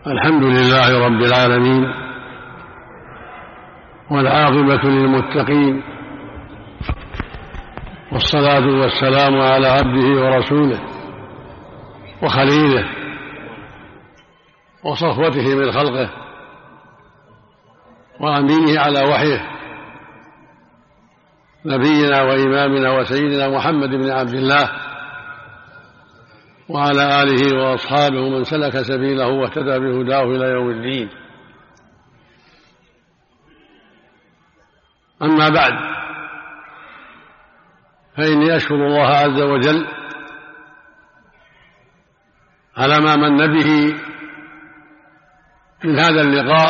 الحمد لله رب العالمين، والعاقبة للمتقين، والصلاة والسلام على عبده ورسوله وخليله وصفوته من خلقه وأمينه على وحيه، نبينا وإمامنا وسيدنا محمد بن عبد الله وعلى آله وأصحابه من سلك سبيله واهتدى بهداه إلى يوم الدين. أما بعد، فإني أشكر الله عز وجل على ما من به من هذا اللقاء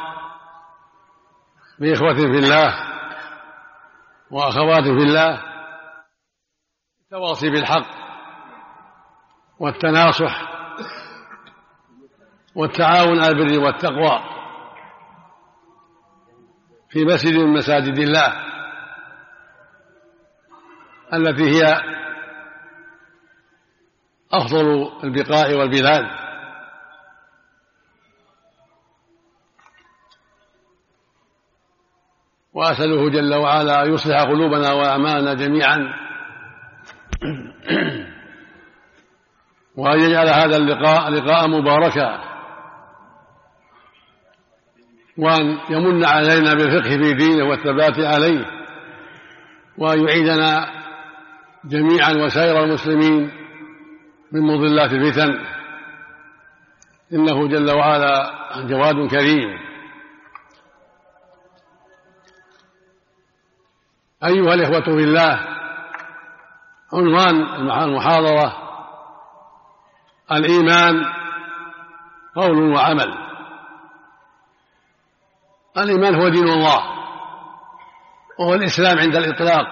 بإخوة في الله وأخوات في الله، التواصي بالحق والتناصح والتعاون على البر والتقوى في مسجد من مساجد الله التي هي أفضل البقاع والبلاد، وأسأله جل وعلا أن يصلح قلوبنا وأعمالنا جميعا، وأن يجعل هذا اللقاء لقاء مباركا، وأن يمن علينا بالفقه في دينه والثبات عليه، وأن يعيدنا جميعا وسائر المسلمين من مضلات الفتن، إنه جل وعلا جواد كريم. أيها الإخوة في الله، عنوان المحاضرة: الإيمان قول وعمل. الإيمان هو دين الله، وهو الإسلام عند الإطلاق.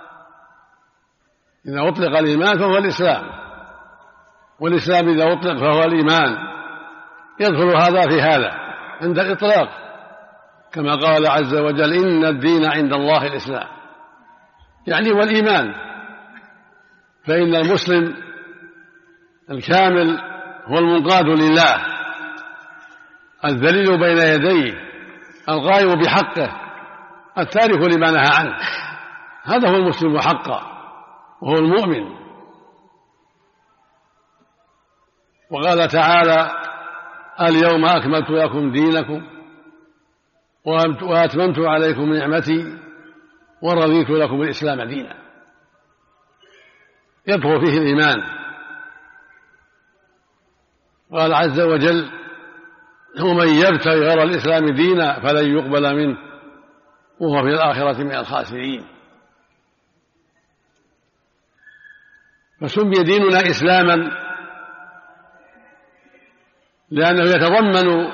إذا أطلق الإيمان فهو الإسلام، والإسلام إذا أطلق فهو الإيمان، يدخل هذا في هذا عند الإطلاق، كما قال عز وجل: إن الدين عند الله الإسلام، يعني والإيمان. فإن المسلم الكامل هو المنقاد لله، الذليل بين يديه، القائم بحقه، التارك لما نهى عنه. هذا هو المسلم حقا، وهو المؤمن. وقال تعالى: اليوم أكملت لكم دينكم وأتممت عليكم نعمتي ورضيت لكم الإسلام دينا. يدخل فيه الإيمان. قال عز وجل: ومن يبتغي غير الإسلام دينا فلن يقبل منه وهو في الآخرة من الخاسرين. فسمي ديننا إسلاما لأنه يتضمن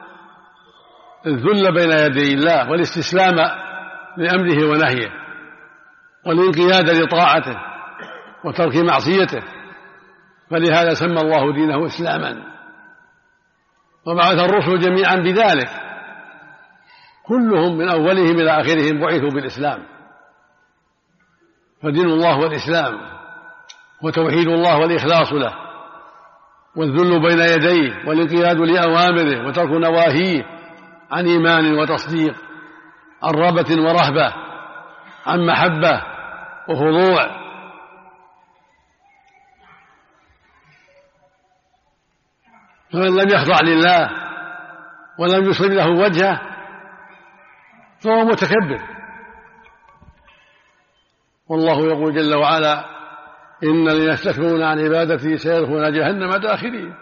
الذل بين يدي الله، والاستسلام لأمره ونهيه، والانقياد لطاعته وترك معصيته، فلهذا سمى الله دينه إسلاما. وبعث الرسل جميعا بذلك، كلهم من أولهم إلى آخرهم بعثوا بالإسلام. فدين الله هو الإسلام، وتوحيد الله والإخلاص له، والذل بين يديه، والانقياد لأوامره، وترك نواهيه، عن إيمان وتصديق، عن رغبة ورهبة، عن محبة وخضوع. فمن لم يخضع لله ولم يسلم له وجهه فهو متكبر. والله يقول جل وعلا: إن الذين يستكبرون عن عبادتي سيدخلون جهنم داخرين.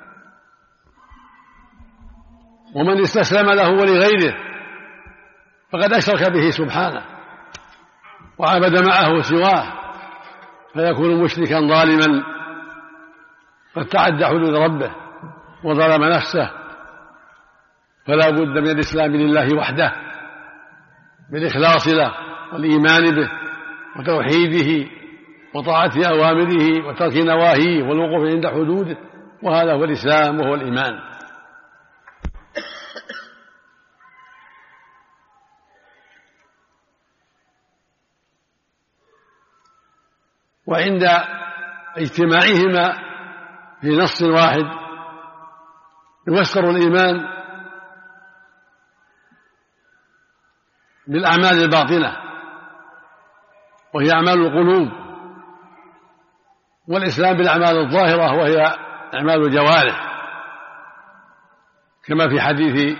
ومن استسلم له ولغيره فقد أشرك به سبحانه وعبد معه سواه، فيكون مشركا ظالما قد تعدى حدود ربه وظلم نفسه. فلا بد من الإسلام لله وحده، بالإخلاص له والإيمان به وتوحيده وطاعة أوامره وترك نواهيه والوقوف عند حدوده، وهذا هو الإسلام وهو الإيمان. وعند اجتماعهما في نص واحد يفسر الإيمان بالأعمال الباطنة وهي أعمال القلوب، والإسلام بالأعمال الظاهرة وهي أعمال الجوارح، كما في حديث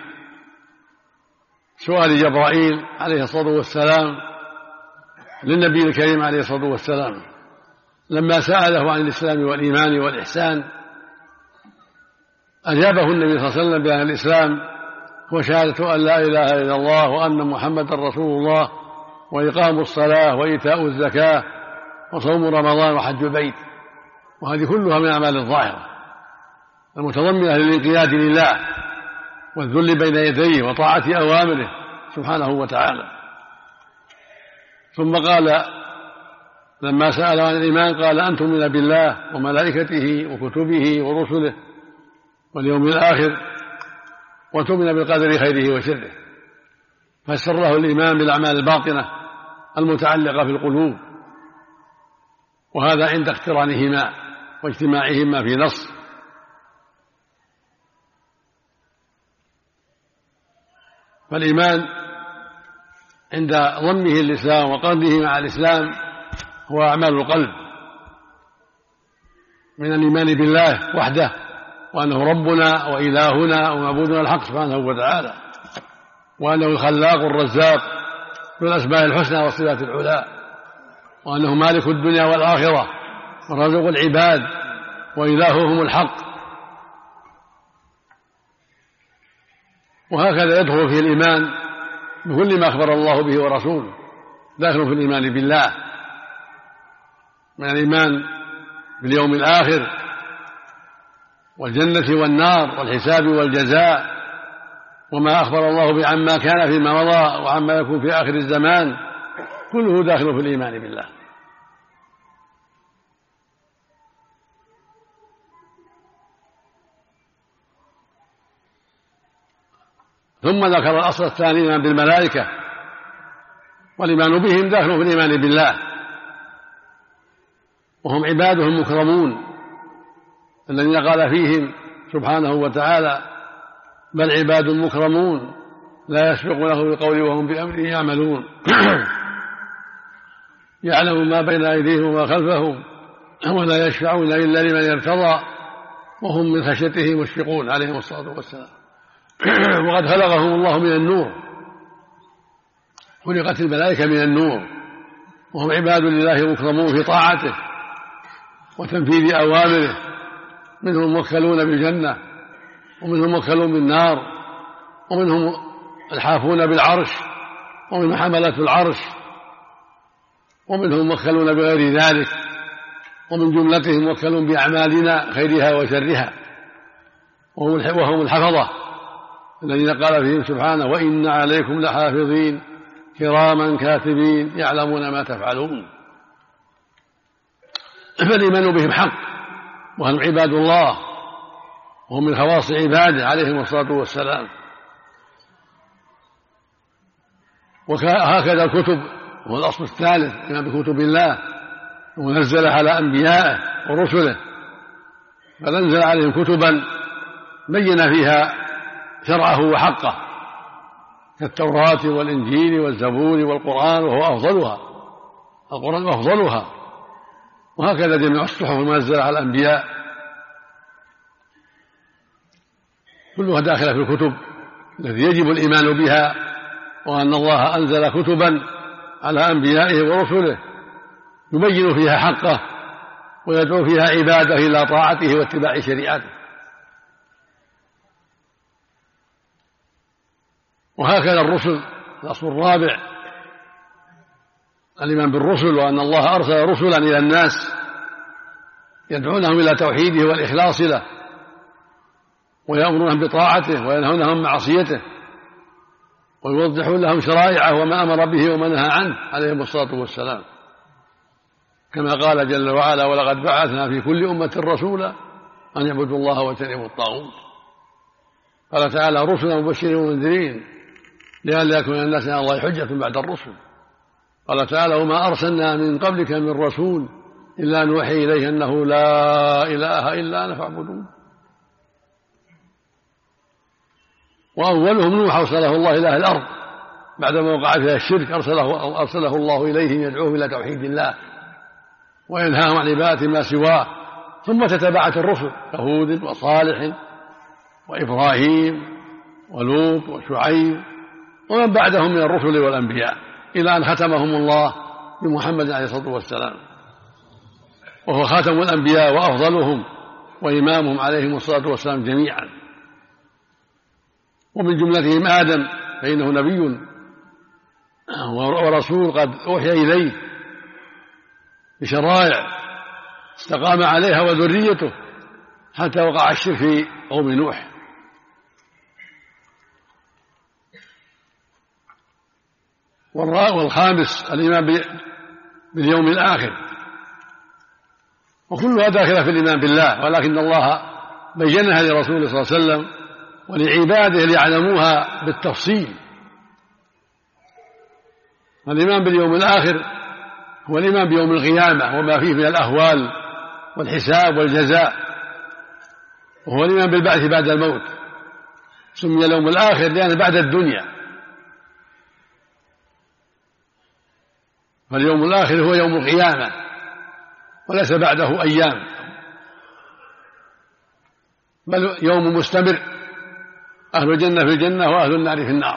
سؤال جبرائيل عليه الصلاة والسلام للنبي الكريم عليه الصلاة والسلام لما سأله عن الإسلام والإيمان والإحسان، أجابه النبي صلى الله عليه وسلم بأن الإسلام هو شهادة أن لا إله إلا الله وأن محمدا رسول الله وإقام الصلاة وإيتاء الزكاة وصوم رمضان وحج البيت، وهذه كلها من أعمال الظاهرة المتضمنة للانقياد لله والذل بين يديه وطاعة أوامره سبحانه وتعالى. ثم قال لما سأل عن الإيمان قال أن تؤمن بالله وملائكته وكتبه ورسله واليوم الآخر وتؤمن بالقدر خيره وشره، فسر له الإيمان بالأعمال الباطنة المتعلقة في القلوب، وهذا عند اقترانهما واجتماعهما في نص. فالإيمان عند ضمه الإسلام وقرنه مع الإسلام هو أعمال القلب من الإيمان بالله وحده وأنه ربنا وإلهنا ومعبودنا الحق سبحانه وتعالى، وأنه الخلاق الرزاق ذو الأسماء الحسنى والصفات العلى، وأنه مالك الدنيا والآخرة ورازق العباد وإلههم الحق. وهكذا يدخل فيه الإيمان بكل ما أخبر الله به ورسوله، داخل في الإيمان بالله من الإيمان باليوم الآخر والجنة والنار والحساب والجزاء وما أخبر الله به عما كان فيما مضى وعما يكون في آخر الزمان، كله داخل في الإيمان بالله. ثم ذكر الأصل الثاني الإيمان بالملائكة، والإيمان بهم داخل في الإيمان بالله، وهم عباده المكرمون الذين قال فيهم سبحانه وتعالى بل عباد مكرمون لا يسبقونه بالقول وهم بأمره يعملون يعلم ما بين أيديهم وما خلفهم ولا يشفعون إلا لمن ارتضى وهم من خشيته مشفقون عليهم الصلاة والسلام. وقد خلقهم الله من النور، خلقت الملائكة من النور، وهم عباد لله مكرمون في طاعته وتنفيذ أوامره، منهم موكلون بالجنة ومنهم موكلون بالنار ومنهم الحافون بالعرش ومنهم حملة العرش ومنهم موكلون بغير ذلك، ومن جملتهم موكلون بأعمالنا خيرها وشرها، وهم الحفظة الذين قال فيهم سبحانه وإن عليكم لحافظين كراما كاتبين يعلمون ما تفعلون. فالإيمان بهم حق، وهم عباد الله وهم من خواص عباده عليهم الصلاة والسلام. وهكذا الكتب هو الأصل الثالث الإيمان بكتب الله ونزل على أنبيائه ورسله، فنزل عليهم كتبا بين فيها شرعه وحقه كالتوراة والإنجيل والزبور والقرآن وهو أفضلها، القرآن أفضلها. وهكذا جميع الصحف المنزلة على الأنبياء كلها داخلة في الكتب التي يجب الإيمان بها، وأن الله أنزل كتبا على أنبيائه ورسله يبين فيها حقه ويدعو فيها عباده إلى طاعته واتباع شريعته. وهكذا الرسل الأصل الرابع الإيمان بالرسل، وأن الله أرسل رسلا إلى الناس يدعونهم إلى توحيده والإخلاص له ويأمرونهم بطاعته وينهونهم عن معصيته ويوضحون لهم شرائعه وما أمر به وما نهى عنه عليهم الصلاة والسلام، كما قال جل وعلا ولقد بعثنا في كل أمة رسولا أن يعبدوا الله واجتنبوا الطاغوت. قال تعالى رسلا مبشرين ومنذرين لئلا يكون الناس على الله حجة بعد الرسل. قال تعالى وما أرسلنا من قبلك من رسول إلا نوحي إليه أنه لا إله إلا أنا فاعبدون. وأولهم نوح أرسله الله إلى أهل الأرض بعدما وقع فيها الشرك، أرسله الله إليهم يدعوهم إلى توحيد الله وينهاهم عن عبادة ما سواه. ثم تتبعت الرسل كهود وصالح وإبراهيم ولوط وشعيب ومن بعدهم من الرسل والأنبياء إلى أن ختمهم الله بمحمد عليه الصلاة والسلام، وهو خاتم الأنبياء وأفضلهم وإمامهم عليهم الصلاة والسلام جميعا. ومن جملتهم آدم فإنه نبي ورسول قد أوحي إليه بشرائع استقام عليها وذريته حتى وقع الشرك في قوم نوح. والخامس الإيمان باليوم الآخر، وكلها داخلة في الإيمان بالله، ولكن الله بينها لرسوله صلى الله عليه وسلم ولعباده ليعلموها بالتفصيل. الإيمان باليوم الآخر هو الإيمان بيوم القيامة وما فيه من الأهوال والحساب والجزاء، وهو الإيمان بالبعث بعد الموت. سمي اليوم الآخر لأنه بعد الدنيا، فاليوم الآخر هو يوم القيامة وليس بعده أيام، بل يوم مستمر، أهل الجنة في الجنة وأهل النار في النار،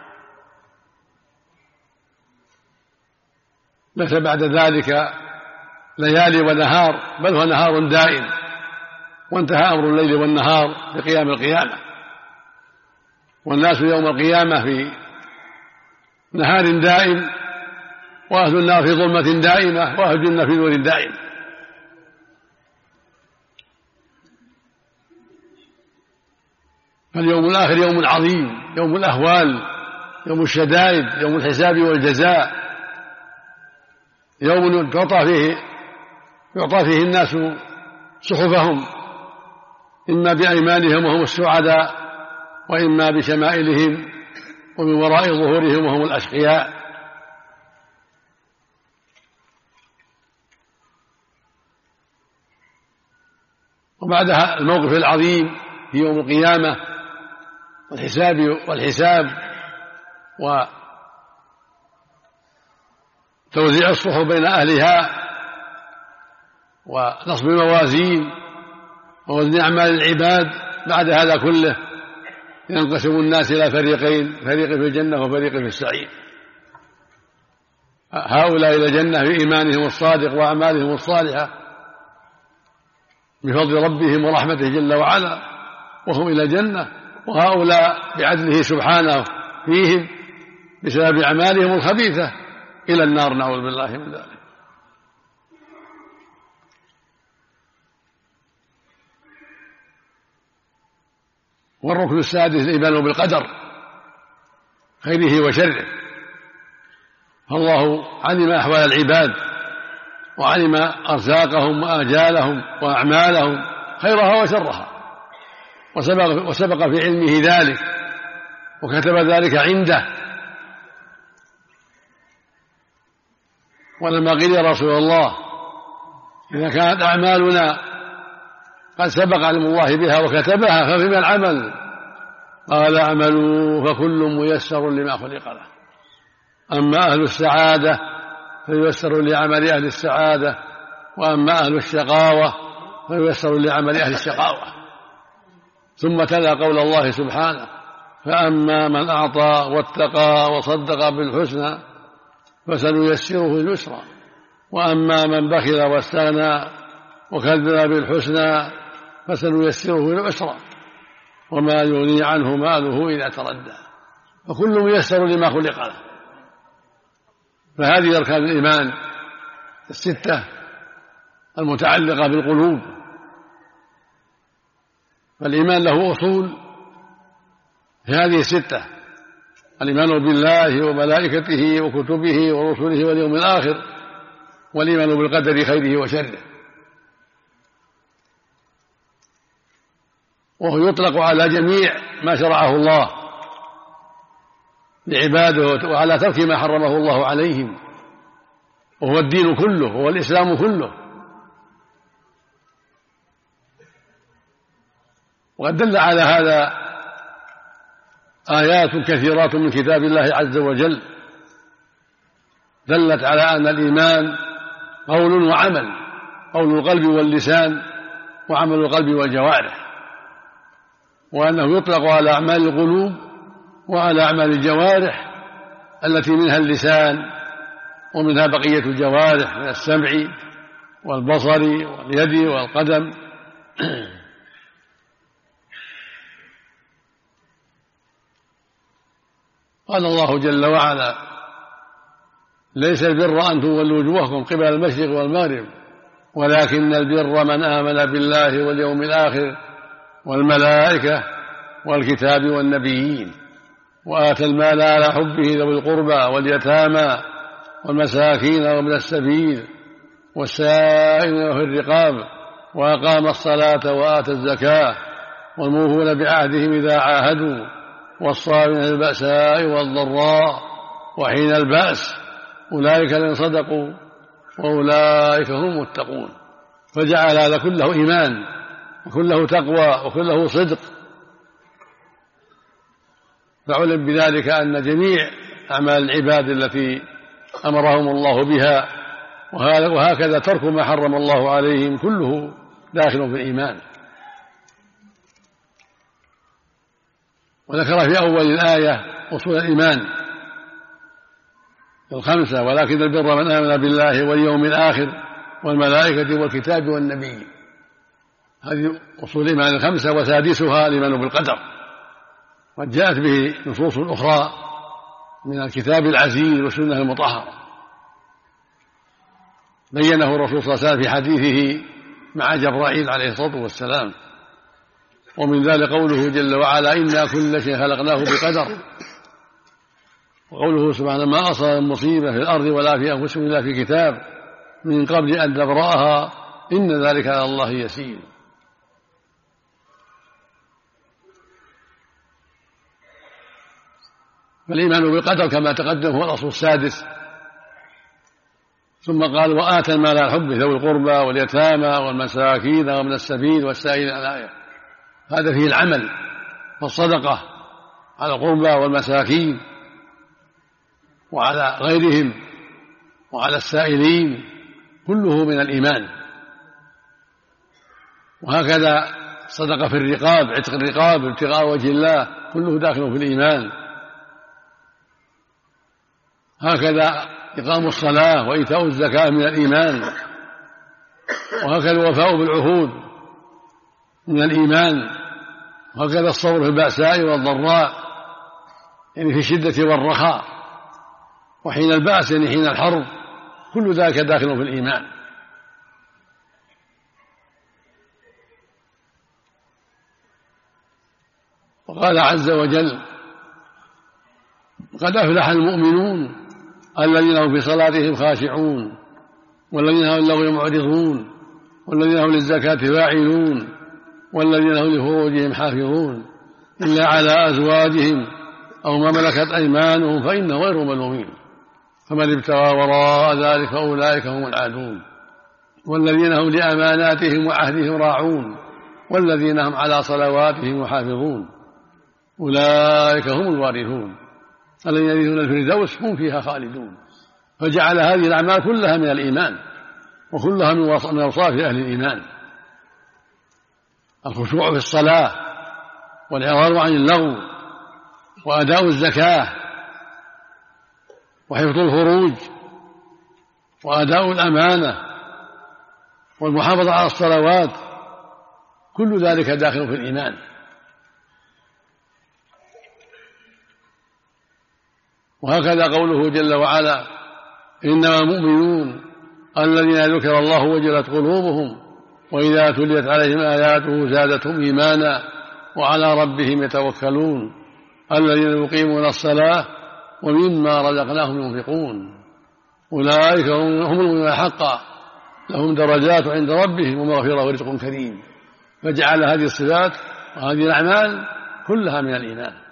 ليس بعد ذلك ليالي ونهار، بل هو نهار دائم، وانتهى أمر الليل والنهار بقيام القيامة. والناس يوم القيامة في نهار دائم، وأهل النار في ظلمة دائمة، وأهل الجنة في نور دائم. فاليوم الآخر يوم عظيم، يوم الأهوال، يوم الشدائد، يوم الحساب والجزاء، يوم يعطى فيه الناس صحفهم إما بأيمانهم وهم السعداء، وإما بشمائلهم ومن وراء ظهورهم وهم الأشقياء. وبعدها الموقف العظيم في يوم القيامة والحساب وتوزيع الصحف بين أهلها ونصب الموازين ووزن أعمال العباد. بعد هذا كله ينقسم الناس إلى فريقين، فريق في الجنة وفريق في السعير. هؤلاء إلى الجنة بإيمانهم الصادق وأعمالهم الصالحة بفضل ربهم ورحمته جل وعلا، وهم إلى الجنة، وهؤلاء بعدله سبحانه فيهم بسبب أعمالهم الخبيثة إلى النار، نعوذ بالله من ذلك. والركن السادس الإيمان بالقدر خيره وشره. فالله علم أحوال العباد وعلم أرزاقهم وآجالهم وأعمالهم خيرها وشرها، وسبق في علمه ذلك وكتب ذلك عنده. ولما قيل يا رسول الله إذا كانت أعمالنا قد سبق علم الله بها وكتبها ففيما العمل؟ قال اعملوا فكل ميسر لما خلق له، أما أهل السعادة فييسر لعمل أهل السعادة، وأما أهل الشقاوة فييسر لعمل أهل الشقاوة. ثم تلا قول الله سبحانه فأما من أعطى واتقى وصدق بالحسنى فسنيسره لليسرى، وأما من بخل واستغنى وكذب بالحسنى فسنيسره للعسرى، وما يغني عنه ماله إذا تردى. فكل ميسر لما خلق له. فهذه أركان الإيمان الستة المتعلقة بالقلوب. فالإيمان له أصول في هذه الستة: الإيمان بالله وملائكته وكتبه ورسله واليوم الآخر، والإيمان بالقدر خيره وشره. وهو يطلق على جميع ما شرعه الله لعباده وعلى ترك ما حرمه الله عليهم، وهو الدين كله، وهو الإسلام كله. وقد دل على هذا آيات كثيرات من كتاب الله عز وجل دلت على أن الإيمان قول وعمل، قول القلب واللسان وعمل القلب والجوارح، وأنه يطلق على أعمال القلوب وعلى أعمال الجوارح التي منها اللسان ومنها بقية الجوارح من السمع والبصر واليد والقدم. قال الله جل وعلا: ليس البر أن تولوا وجوهكم قبل المشرق والمغرب ولكن البر من آمن بالله واليوم الآخر والملائكة والكتاب والنبيين وآتى المال على حبه ذوي القربى واليتامى والمساكين وابن السبيل والسائلين وفي الرقاب وأقام الصلاة وآتى الزكاة والموفون بعهدهم إذا عاهدوا والصابرين في البأساء والضراء وحين البأس أولئك الذين صدقوا وأولئك هم المتقون. فجعل هذا كله إيمان وكله تقوى وكله صدق، فعلم بذلك أن جميع أعمال العباد التي أمرهم الله بها وهكذا ترك ما حرم الله عليهم كله داخل في الإيمان. وذكر في أول الآية أصول الإيمان الخمسة: ولكن البر من آمن بالله واليوم الآخر والملائكة والكتاب والنبي. هذه أصول الإيمان الخمسة، وسادسها الإيمان بالقدر، قد جاءت به نصوص أخرى من الكتاب العزيز والسنة المطهرة بينه الرسول صلى الله عليه وسلم في حديثه مع جبرائيل عليه الصلاة والسلام. ومن ذلك قوله جل وعلا: إنا كل شيء خلقناه بقدر. وقوله سبحانه: ما أصاب من مصيبة في الأرض ولا في أنفسكم إلا في كتاب من قبل أن نبرأها إن ذلك على الله يسير. فالإيمان بالقدر كما تقدم هو الأصل السادس. ثم قال: وآتى المال على حبه ذوي القربى واليتامى والمساكين ومن السبيل والسائلين. الآية هذا فيه العمل والصدقة على القربى والمساكين وعلى غيرهم وعلى السائلين، كله من الإيمان. وهكذا صدقة في الرقاب، عتق الرقاب ابتغاء وجه الله، كله داخل في الإيمان. هكذا إقام الصلاة وإيتاء الزكاة من الإيمان. وهكذا الوفاء بالعهود من الإيمان. وهكذا الصبر في البأساء والضراء، يعني في الشدة والرخاء، وحين البأس يعني حين الحرب، كل ذلك داخل في الإيمان. وقال عز وجل: قد أفلح المؤمنون الذين هم في صلاتهم خاشعون والذين هم للغو معرضون والذين هم للزكاة فاعلون والذين هم لفروجهم حافظون إلا على أزواجهم أو ما ملكت أيمانهم فإنهم غير ملومين فمن ابتغى وراء ذلك فأولئك هم العادون والذين هم لأماناتهم وعهدهم راعون والذين هم على صلواتهم يحافظون أولئك هم الوارثون الذين يرثون الفردوس هم فيها خالدون. فجعل هذه الأعمال كلها من الإيمان وكلها من أوصاف أهل الإيمان: الخشوع في الصلاة والإعراض عن اللغو وأداء الزكاة وحفظ الفروج وأداء الأمانة والمحافظة على الصلوات، كل ذلك داخل في الإيمان. وهكذا قوله جل وعلا: إنما المؤمنون الذين ذكر الله وجلت قلوبهم وإذا تليت عليهم آياته زادتهم إيمانا وعلى ربهم يتوكلون الذين يقيمون الصلاة ومما رزقناهم ينفقون أولئك هم المؤمنون حقا لهم درجات عند ربهم ومغفرة ورزق كريم. فجعل هذه الصفات وهذه الأعمال كلها من الإيمان.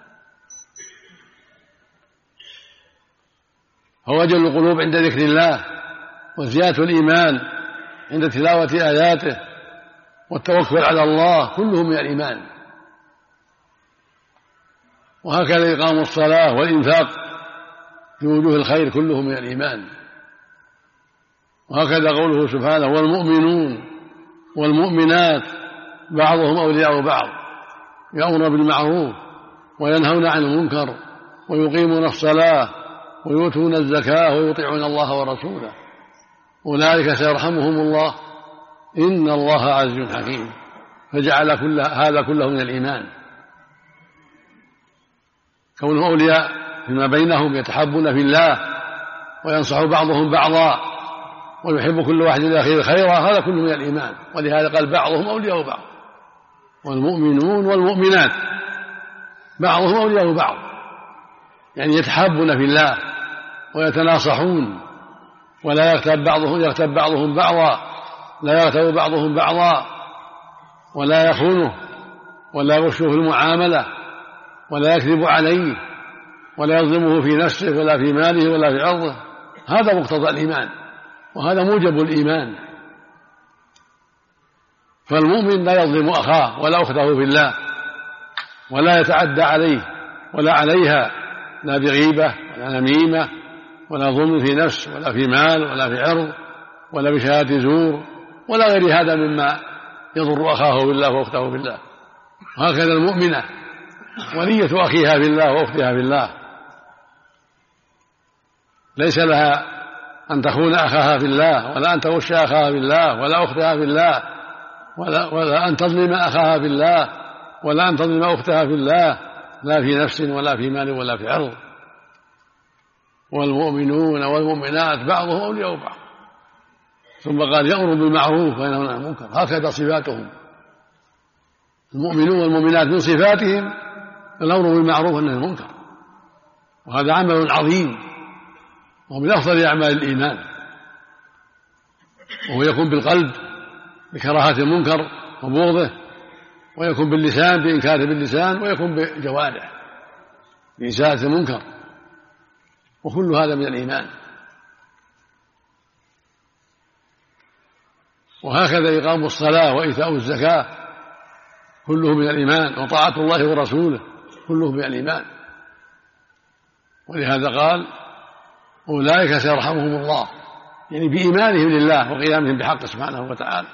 فوجل القلوب عند ذكر الله وزيادة الإيمان عند تلاوة آياته والتوكل على الله كله من الإيمان. وهكذا إقام الصلاة والإنفاق في وجوه الخير كله من الإيمان. وهكذا قوله سبحانه والمؤمنون والمؤمنات بعضهم أولياء بعض يأمرون بالمعروف وينهون عن المنكر ويقيمون الصلاة ويؤتون الزكاة ويطيعون الله ورسوله أولئك سيرحمهم الله إن الله عزيز حكيم. فجعل هذا كله من الإيمان، كونهم أولياء فيما بينهم يتحبون في الله وينصح بعضهم بعضا ويحب كل واحد لأخيه خيرا، هذا كله من الإيمان. ولهذا قال بعضهم أولياء بعض. والمؤمنون والمؤمنات بعضهم أولياء بعض، يعني يتحابون في الله ويتناصحون، ولا يغتاب بعضهم بعضا، لا يغتاب بعضهم بعضا، ولا يخونه ولا يغشه في المعاملة ولا يكذب عليه ولا يظلمه في نفسه ولا في ماله ولا في عرضه. هذا مقتضى الإيمان وهذا موجب الإيمان. فالمؤمن لا يظلم أخاه ولا أخته في الله ولا يتعدى عليه ولا عليها، لا بغيبة ولا نميمة ولا ظلم في نفس ولا في مال ولا في عرض ولا بشهادة زور ولا غير هذا مما يضر أخاه بالله وأخته بالله. وهكذا المؤمنة ولية أخيها بالله وأختها بالله، ليس لها أن تخون أخاها في الله ولا أن تغش أخاها بالله ولا أختها في الله ولا أن تظلم أخاها بالله ولا أن تظلم أختها في الله، لا في نفس ولا في مال ولا في عرض. والمؤمنون والمؤمنات بعضهم أولياء بعض. ثم قال يأمر بالمعروف وينهون عن المنكر. هكذا صفاتهم المؤمنون والمؤمنات، من صفاتهم الأمر بالمعروف والنهي عن المنكر، وهذا عمل عظيم ومن أفضل أعمال الإيمان، وهو يكون بالقلب بكراهة المنكر وبغضه، ويكون باللسان بإنكاره باللسان، ويكون بالجوارح بإزالة المنكر، وكل هذا من الإيمان. وهكذا إقام الصلاة وإيتاء الزكاة كله من الإيمان، وطاعة الله ورسوله كله من الإيمان. ولهذا قال أولئك سيرحمهم الله، يعني بإيمانهم لله وقيامهم بحقه سبحانه وتعالى.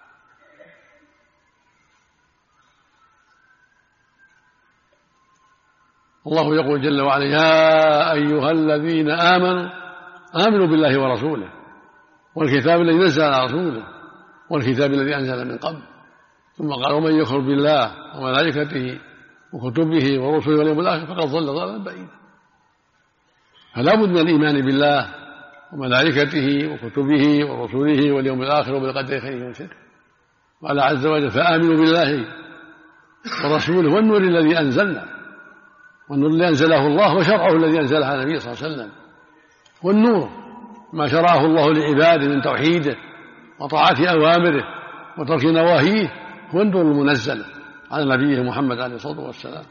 الله يقول جل وعلا يا أيها الذين آمنوا بالله ورسوله والكتاب الذي نزل على رسوله والكتاب الذي أنزل من قبل. ثم قال ومن يكفر بالله وملائكته وكتبه ورسله واليوم الآخر فقد ضل ضلالا بعيدا. فلا بد من الإيمان بالله وملائكته وكتبه ورسله واليوم الآخر وبالقدر خيره وشره. قال عز وجل فآمنوا بالله ورسوله والنور الذي أنزلنا، والنور الذي أنزله الله وشرعه الذي أنزله على النبي صلى الله عليه وسلم. والنور ما شرعه الله لعباده من توحيده وطاعة أوامره وترك نواهيه هو النور المنزل على نبيه محمد عليه الصلاة والسلام.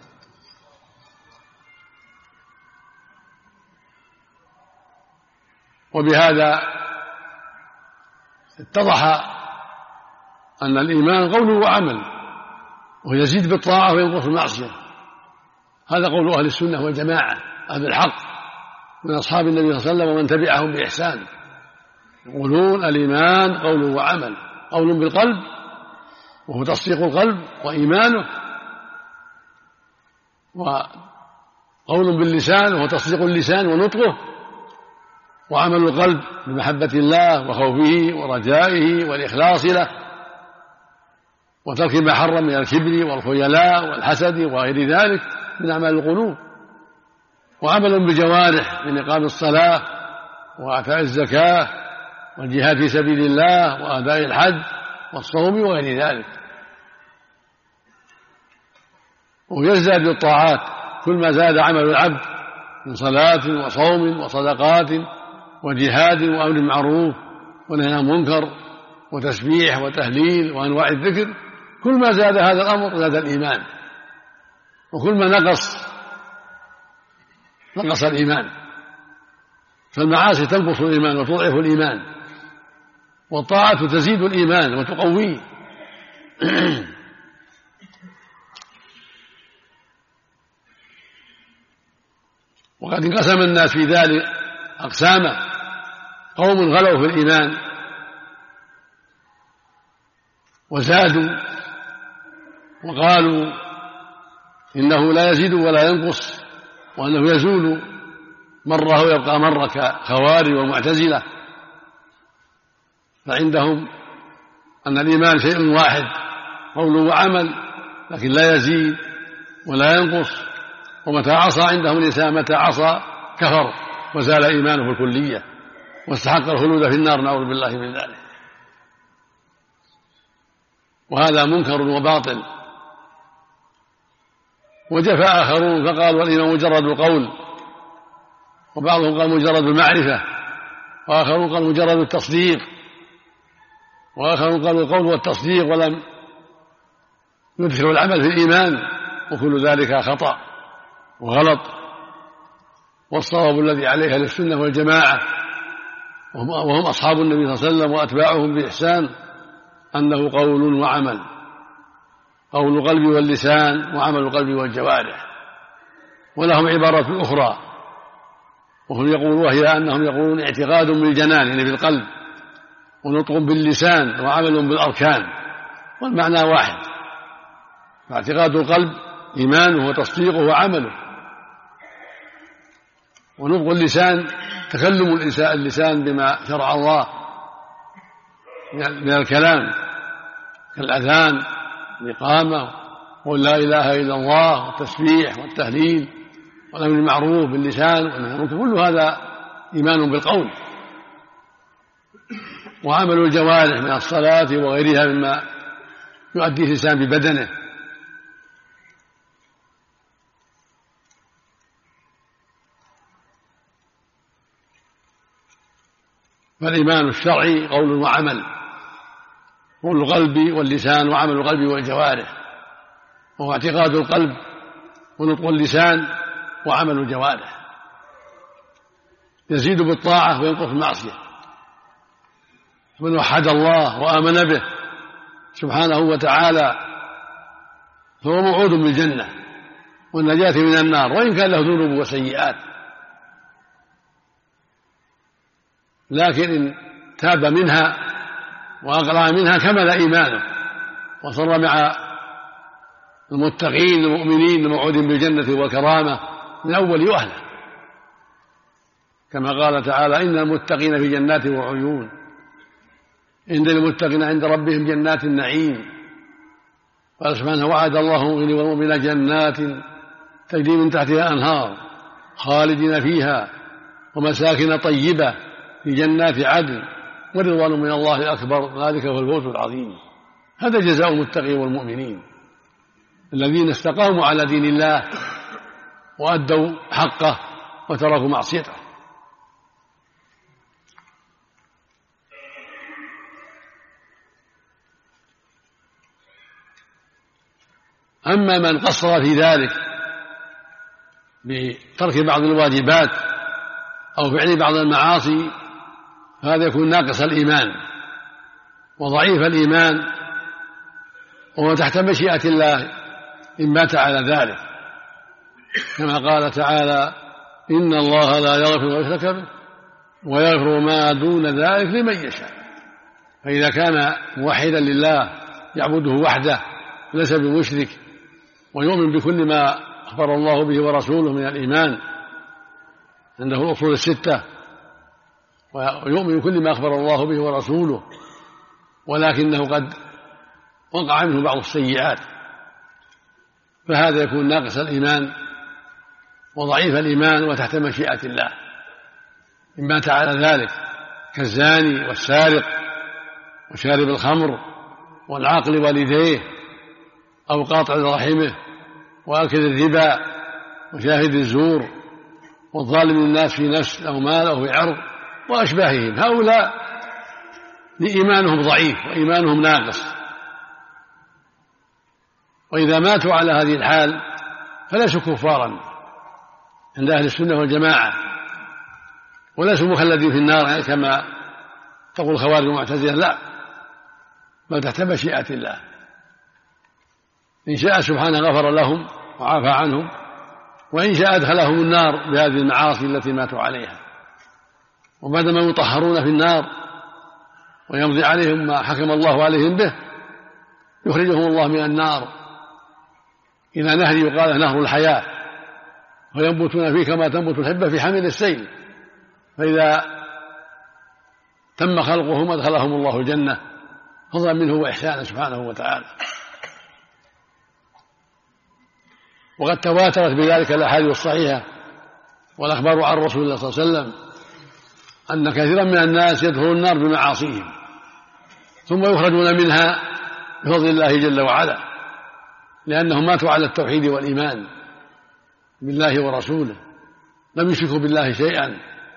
وبهذا اتضح أن الإيمان قول وعمل، ويزيد بالطاعة وينقص بالمعصية. هذا قول أهل السنة والجماعة أهل الحق من أصحاب النبي صلى الله عليه وسلم ومن تبعهم بإحسان، يقولون الإيمان قول وعمل، قول بالقلب وهو تصديق القلب وإيمانه، وقول باللسان وهو تصديق اللسان ونطقه، وعمل القلب بمحبة الله وخوفه ورجائه والإخلاص له وترك ما حرم من الكبر والخيلاء والحسد وغير ذلك من أعمال القلوب، وعمل بالجوارح من إقام الصلاة وإيتاء الزكاة والجهاد في سبيل الله وأداء الحج والصوم وغير ذلك. ويزداد بالطاعات كل ما زاد عمل العبد من صلاة وصوم وصدقات وجهاد وأمر بالمعروف ونهي عن المنكر وتسبيح وتهليل وأنواع الذكر، كل ما زاد هذا الأمر زاد الإيمان، وكل ما نقص الإيمان. فالمعاصي تنقص الإيمان وتضعف الإيمان، والطاعة تزيد الإيمان وتقويه. وقد انقسم الناس في ذلك أقساما: قوم غلوا في الإيمان وزادوا وقالوا إنه لا يزيد ولا ينقص، وأنه يزول مرة ويبقى مرة، كخوارج ومعتزلة. فعندهم أن الإيمان شيء واحد، قول وعمل، لكن لا يزيد ولا ينقص. ومتى عصى عندهم الإنسان، متى عصى كفر وزال إيمانه الكلية واستحق الخلود في النار، نعوذ بالله من ذلك. وهذا منكر وباطل. وجفى آخرون فقالوا الإيمان مجرد القول، وبعضهم قال مجرد المعرفة، وآخرون قال مجرد التصديق، وآخرون قالوا القول والتصديق ولم يدخل العمل في الإيمان، وكل ذلك خطأ وغلط. والصواب الذي عليه أهل السنة والجماعة وهم أصحاب النبي صلى الله عليه وسلم وأتباعهم بإحسان أنه قول وعمل، قول القلب واللسان وعمل القلب والجوارح. ولهم عبارة أخرى وهي أنهم يقولون اعتقاد بالجنان يعني بالقلب، ونطق باللسان وعمل بالأركان، والمعنى واحد. فاعتقاد القلب إيمانه وتصديقه وعمله، ونطق اللسان تكلم اللسان بما شرع الله من الكلام كالأذان الإقامة قل لا إله إلا الله والتسبيح والتهليل والأمر بالمعروف باللسان والنهي عن المنكر، كل هذا إيمان بالقول. وعمل الجوارح من الصلاة وغيرها مما يؤديه الإنسان ببدنه. فالإيمان الشرعي قول وعمل، قول القلب واللسان وعمل القلب والجوارح، وهو اعتقاد القلب ونطق اللسان وعمل الجوارح، يزيد بالطاعة وينقص بالمعصية. من وحد الله وآمن به سبحانه وتعالى فهو موعود بالجنة والنجاة من النار، وإن كان له ذنوب وسيئات، لكن إن تاب منها وأقلع منها كمل إيمانه وصار مع المتقين المؤمنين الموعود بالجنة والكرامة من أول وهلة، كما قال تعالى إن المتقين في جنات وعيون، إن المتقين عند ربهم جنات النعيم. قال سبحانه وعد الله المؤمنين والمؤمنات جنات تجري من تحتها أنهار خالدين فيها ومساكن طيبة في جنات عدن ورضوان من الله أكبر، ذلك هو الفوز العظيم. هذا جزاء المتقين والمؤمنين الذين استقاموا على دين الله وأدوا حقه وتركوا معصيته. أما من قصر في ذلك بترك بعض الواجبات أو فعل بعض المعاصي فهذا يكون ناقص الإيمان وضعيف الإيمان، وهو تحت مشيئة الله إن مات على ذلك، كما قال تعالى إن الله لا يغفر أن يشرك به ويغفر ما دون ذلك لمن يشاء. فإذا كان موحدا لله يعبده وحده ليس بمشرك ويؤمن بكل ما أخبر الله به ورسوله من الإيمان، عنده الأصول الستة، ويؤمن بكل ما أخبر الله به ورسوله، ولكنه قد وقع منه بعض السيئات، فهذا يكون ناقص الإيمان وضعيف الإيمان وتحت مشيئة الله إن مات على ذلك، كالزاني والسارق وشارب الخمر والعاقل والديه أو قاطع رحمه وآكل الربا وشاهد الزور والظالم للناس في نفس أو مال أو في عرض وأشباههم. هؤلاء لإيمانهم ضعيف وإيمانهم ناقص، وإذا ماتوا على هذه الحال فليسوا كفارا عند أهل السنة والجماعة، وليسوا مخلدين في النار كما تقول الخوارج والمعتزلة، لا، بل تحت مشيئة الله. إن شاء سبحانه غفر لهم وعافى عنهم، وإن شاء أدخلهم النار بهذه المعاصي التي ماتوا عليها، وبعدما يطهرون في النار ويمضي عليهم ما حكم الله عليهم به يخرجهم الله من النار إلى نهر يقال نهر الحياة، وينبتون فيه كما تنبت الحبة في حمل السيل، فإذا تم خلقهم أدخلهم الله الجنة فضلا منه وإحسانا سبحانه وتعالى. وقد تواترت بذلك الأحاديث الصحيحة والأخبار عن رسول الله صلى الله عليه وسلم أن كثيرا من الناس يدخلون النار بمعاصيهم ثم يخرجون منها بفضل الله جل وعلا، لأنهم ماتوا على التوحيد والإيمان بالله ورسوله، لم يشركوا بالله شيئا،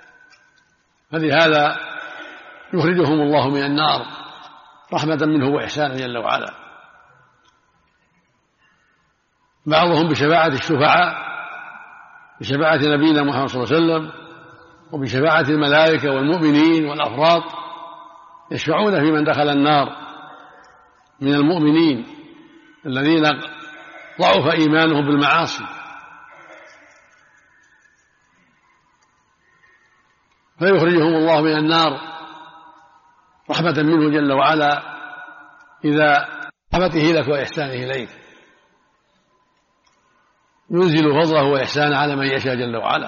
فلهذا يخرجهم الله من النار رحمة منه وإحسانا جل وعلا. بعضهم بشفاعة الشفعاء، بشفاعة نبينا محمد صلى الله عليه وسلم، وبشفاعة الملائكة والمؤمنين والأفراط، يشفعون في من دخل النار من المؤمنين الذين ضعف إيمانهم بالمعاصي، فيخرجهم الله من النار رحمة منه جل وعلا إذا رحمته لك وإحسانه إليك، ينزل فضله وإحسانه على من يشاء جل وعلا.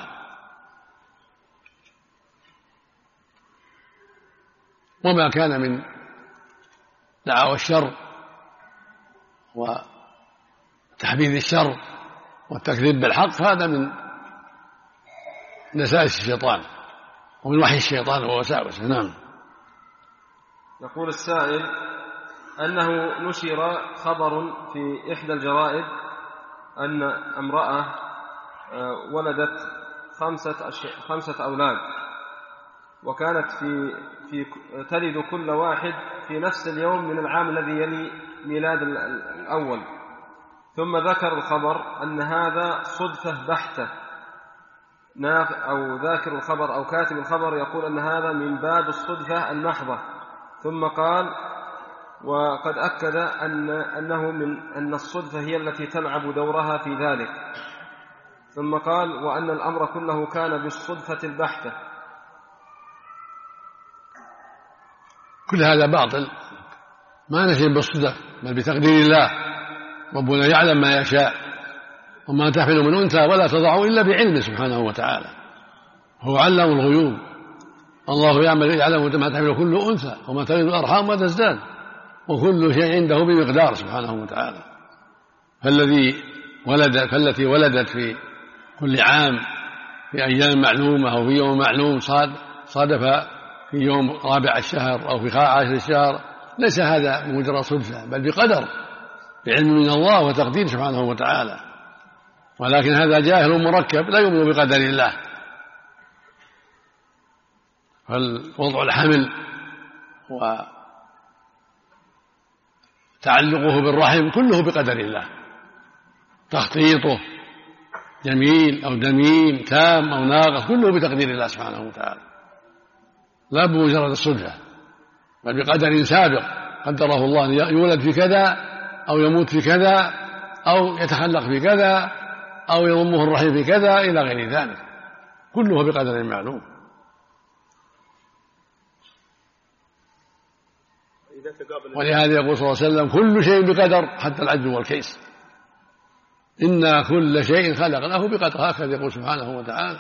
وما كان من دعوى الشر وتحبيذ الشر والتكذيب بالحق هذا من نسائس الشيطان ومن وحي الشيطان ووساوسه. نعم. يقول السائل أنه نشر خبر في إحدى الجرائد أن امرأة ولدت 5 أولاد، وكانت تلد كل واحد في نفس اليوم من العام الذي يلي ميلاد الأول، ثم ذكر الخبر أن هذا صدفة بحتة، أو ذاكر الخبر أو كاتب الخبر يقول أن هذا من باب الصدفة المحضة، ثم قال وقد أكد أن الصدفة هي التي تلعب دورها في ذلك، ثم قال وأن الأمر كله كان بالصدفة البحتة. كل هذا باطل، ما نشئ بالصدف بل بتقدير الله، ربنا يعلم ما يشاء، وما تحمل من أنثى ولا تضع إلا بعلمه سبحانه وتعالى، هو علام الغيوب، الله يعلم ما تحمل كل أنثى وما تلد الأرحام وما تزداد، وكل شيء عنده بمقدار سبحانه وتعالى. فالتي ولدت في كل عام في أيام معلومة أو في يوم معلوم صادف في يوم 4 الشهر أو في 10 الشهر، ليس هذا مجرد صدفة بل بقدر، بعلم من الله وتقدير سبحانه وتعالى، ولكن هذا جاهل مركب لا يؤمن بقدر الله. فالوضع الحمل وتعلقه بالرحم كله بقدر الله، تخطيطه جميل أو دميم تام أو ناقص كله بتقدير الله سبحانه وتعالى، لا بمجرد الصدفة بل بقدر سابق قدره الله أن يولد في كذا أو يموت في كذا أو يتخلق في كذا أو يضمه الرحم في كذا إلى غير ذلك، كله بقدر معلوم. ولهذا يقول صلى الله عليه وسلم كل شيء بقدر حتى العجز والكيس، إنا كل شيء خلقناه بقدر، هكذا يقول سبحانه وتعالى.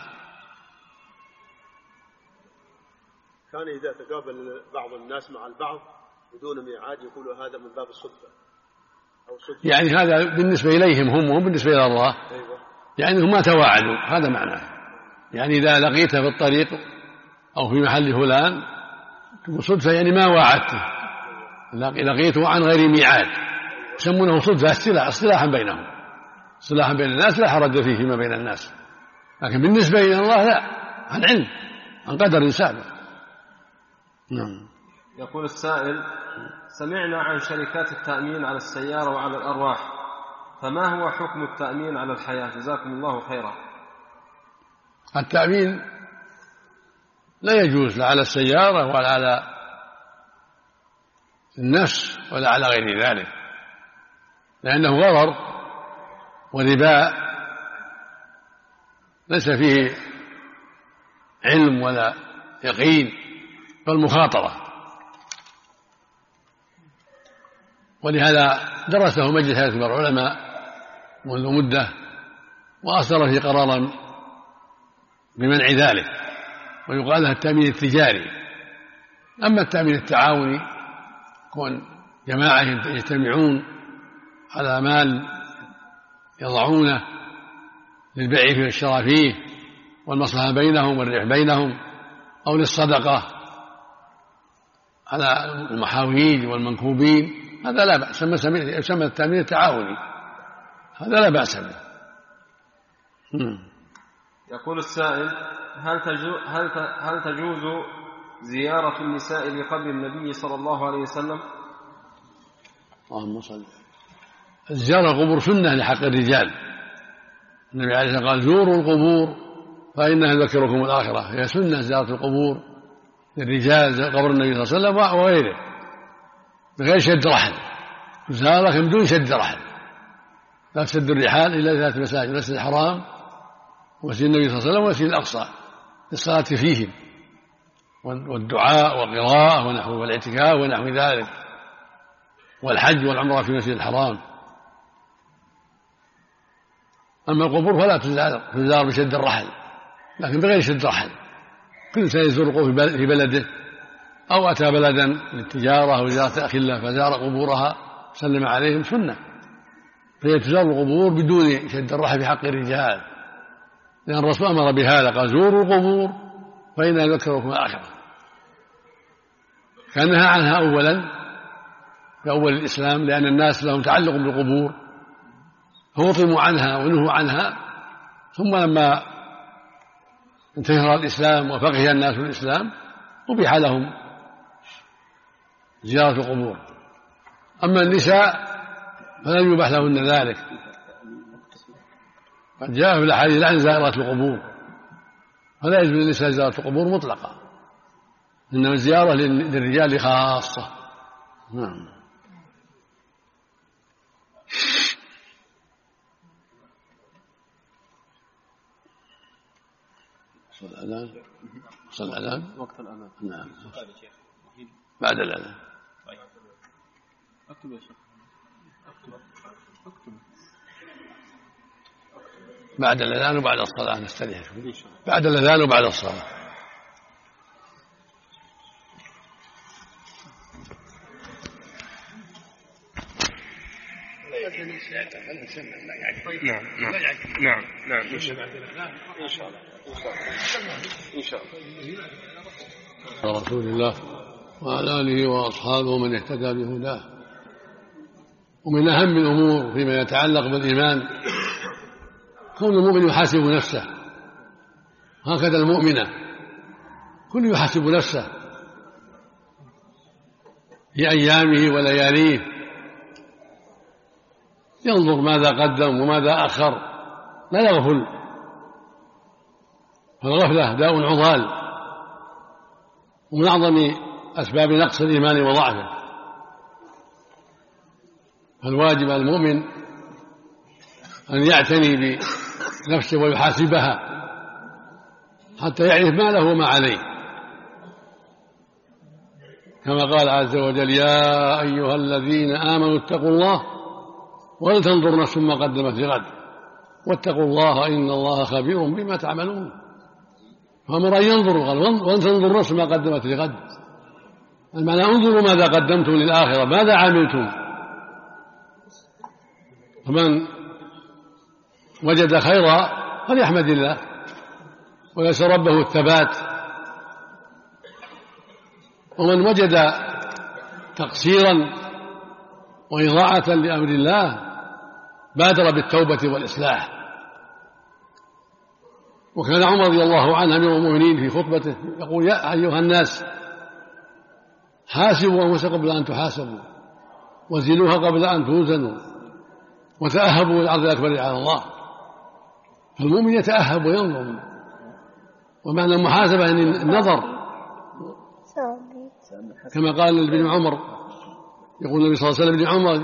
كان إذا تقابل بعض الناس مع البعض بدون ميعاد يقولوا هذا من باب الصدفة أو صدفة، يعني هذا بالنسبة إليهم هم وهم بالنسبة إلى الله. أيوة. يعني هم ما تواعدوا، هذا معناه. يعني إذا لقيته في الطريق أو في محل فلان تقول صدفة، يعني ما واعدته، لقيته عن غير ميعاد، يسمونه صدفة اصطلاحا بينهم، اصطلاحا بين الناس لا حرج فيه فيما بين الناس، لكن بالنسبة إلى الله لا، عن علم عن قدر سابق. نعم. يقول السائل سمعنا عن شركات التأمين على السيارة وعلى الأرواح، فما هو حكم التأمين على الحياة؟ جزاكم الله خيرا. التأمين لا يجوز لا على السيارة ولا على النفس ولا على غير ذلك، لأنه غرر وربا ليس فيه علم ولا يقين بل مخاطرة. ولهذا درسه مجلس هيئة كبار العلماء منذ مدة وأصدر فيه قرارا بمنع ذلك، ويقال لها التأمين التجاري. أما التأمين التعاوني كون جماعة يجتمعون على مال يضعونه للبيع فيه والشراء فيه والمصلحة بينهم والربح بينهم، أو للصدقة على المحاويج والمنكوبين، هذا لا بأس، يسمى التأمين التعاوني، هذا لا بأس به. يقول السائل: هل تجوز زيارة النساء لقبر النبي صلى الله عليه وسلم؟ اللهم صل. الزيارة القبور سنة لحق الرجال. النبي عليه الصلاة والسلام قال: زوروا القبور فإنها تذكركم الآخرة. هي سنة زيارة القبور للرجال، قبر النبي صلى الله عليه وسلم وغيره، بغير شد رحل، تزار لكن بدون شد رحل. لا تسد الرحال إلا ثلاث مساجد: المسجد الحرام ومسجد النبي صلى الله عليه وسلم ومسجد الأقصى للصلاة فيهم والدعاء والقراءة ونحو والاعتكاف ونحو ذلك، والحج والعمرة في المسجد الحرام. أما القبور فلا تزار بشد الرحل، لكن بغير شد رحل. كل إنسان يزور القبور في بلده أو أتى بلدا للتجارة أو زيارة أخله فزار قبورها سلم عليهم، سنة. فهي تزار القبور بدون شد الرحل في حق الرجال، لأن الرسول أمر بهذا، قال: زوروا القبور فإنها تذكركم الآخرة. كان نهى عنها أولا في أول الإسلام، لأن الناس لهم تعلق بالقبور فوطموا عنها ونهوا عنها، ثم لما انتشر الإسلام وفقه الناس في الإسلام أبيح لهم زيارة القبور. أما النساء فلم يباح لهن ذلك، قد جاء في الأحاديث عن زائرات القبور، فلا يجوز للنساء زيارة القبور مطلقا، إنما الزيارة للرجال خاصة. نعم. صلى الأذان وقت الأذان. نعم. بعد الأذان. أكتب يا شيخ. أكتب. بعد الأذان وبعد الصلاة نستريح. بعد الأذان وبعد الصلاة. نعم إن شاء الله. إن شاء الله. رسول الله وعلى آله وأصحابه ومن اهتدى بهداه. ومن أهم الأمور فيما يتعلق بالإيمان كون المؤمن يحاسب نفسه، هكذا المؤمنة كل يحاسب نفسه في أيامه ولياليه، ينظر ماذا قدم وماذا أخر، لا يغفل، فالغفلة داء عضال ومن أعظم أسباب نقص الإيمان وضعفه. فالواجب على المؤمن أن يعتني بنفسه ويحاسبها حتى يعرف ما له وما عليه، كما قال عز وجل: يا أيها الذين آمنوا اتقوا الله ولتنظر نفس ما قدمت لغد واتقوا الله إن الله خبير بما تعملون. فأمر أن ينظروا، قال: ولتنظر نفس ما قدمت لغد، المعنى انظروا ماذا قدمتم للآخرة، ماذا عملتم. فمن وجد خيرا فليحمد الله ويسأل ربه الثبات، ومن وجد تقصيرا وإضاعة لأمر الله بادر بالتوبة والإصلاح. وكان عمر رضي الله عنه أمير المؤمنين في خطبته يقول: يا أيها الناس حاسبوا أنفسكم قبل أن تحاسبوا وزنوها قبل أن توزنوا وتأهبوا للعرض الأكبر على الله. فالمؤمن يتأهب وينظر، ومعنى المحاسبة أن النظر، كما قال ابن عمر، يقول النبي صلى الله عليه وسلم لابن عمر: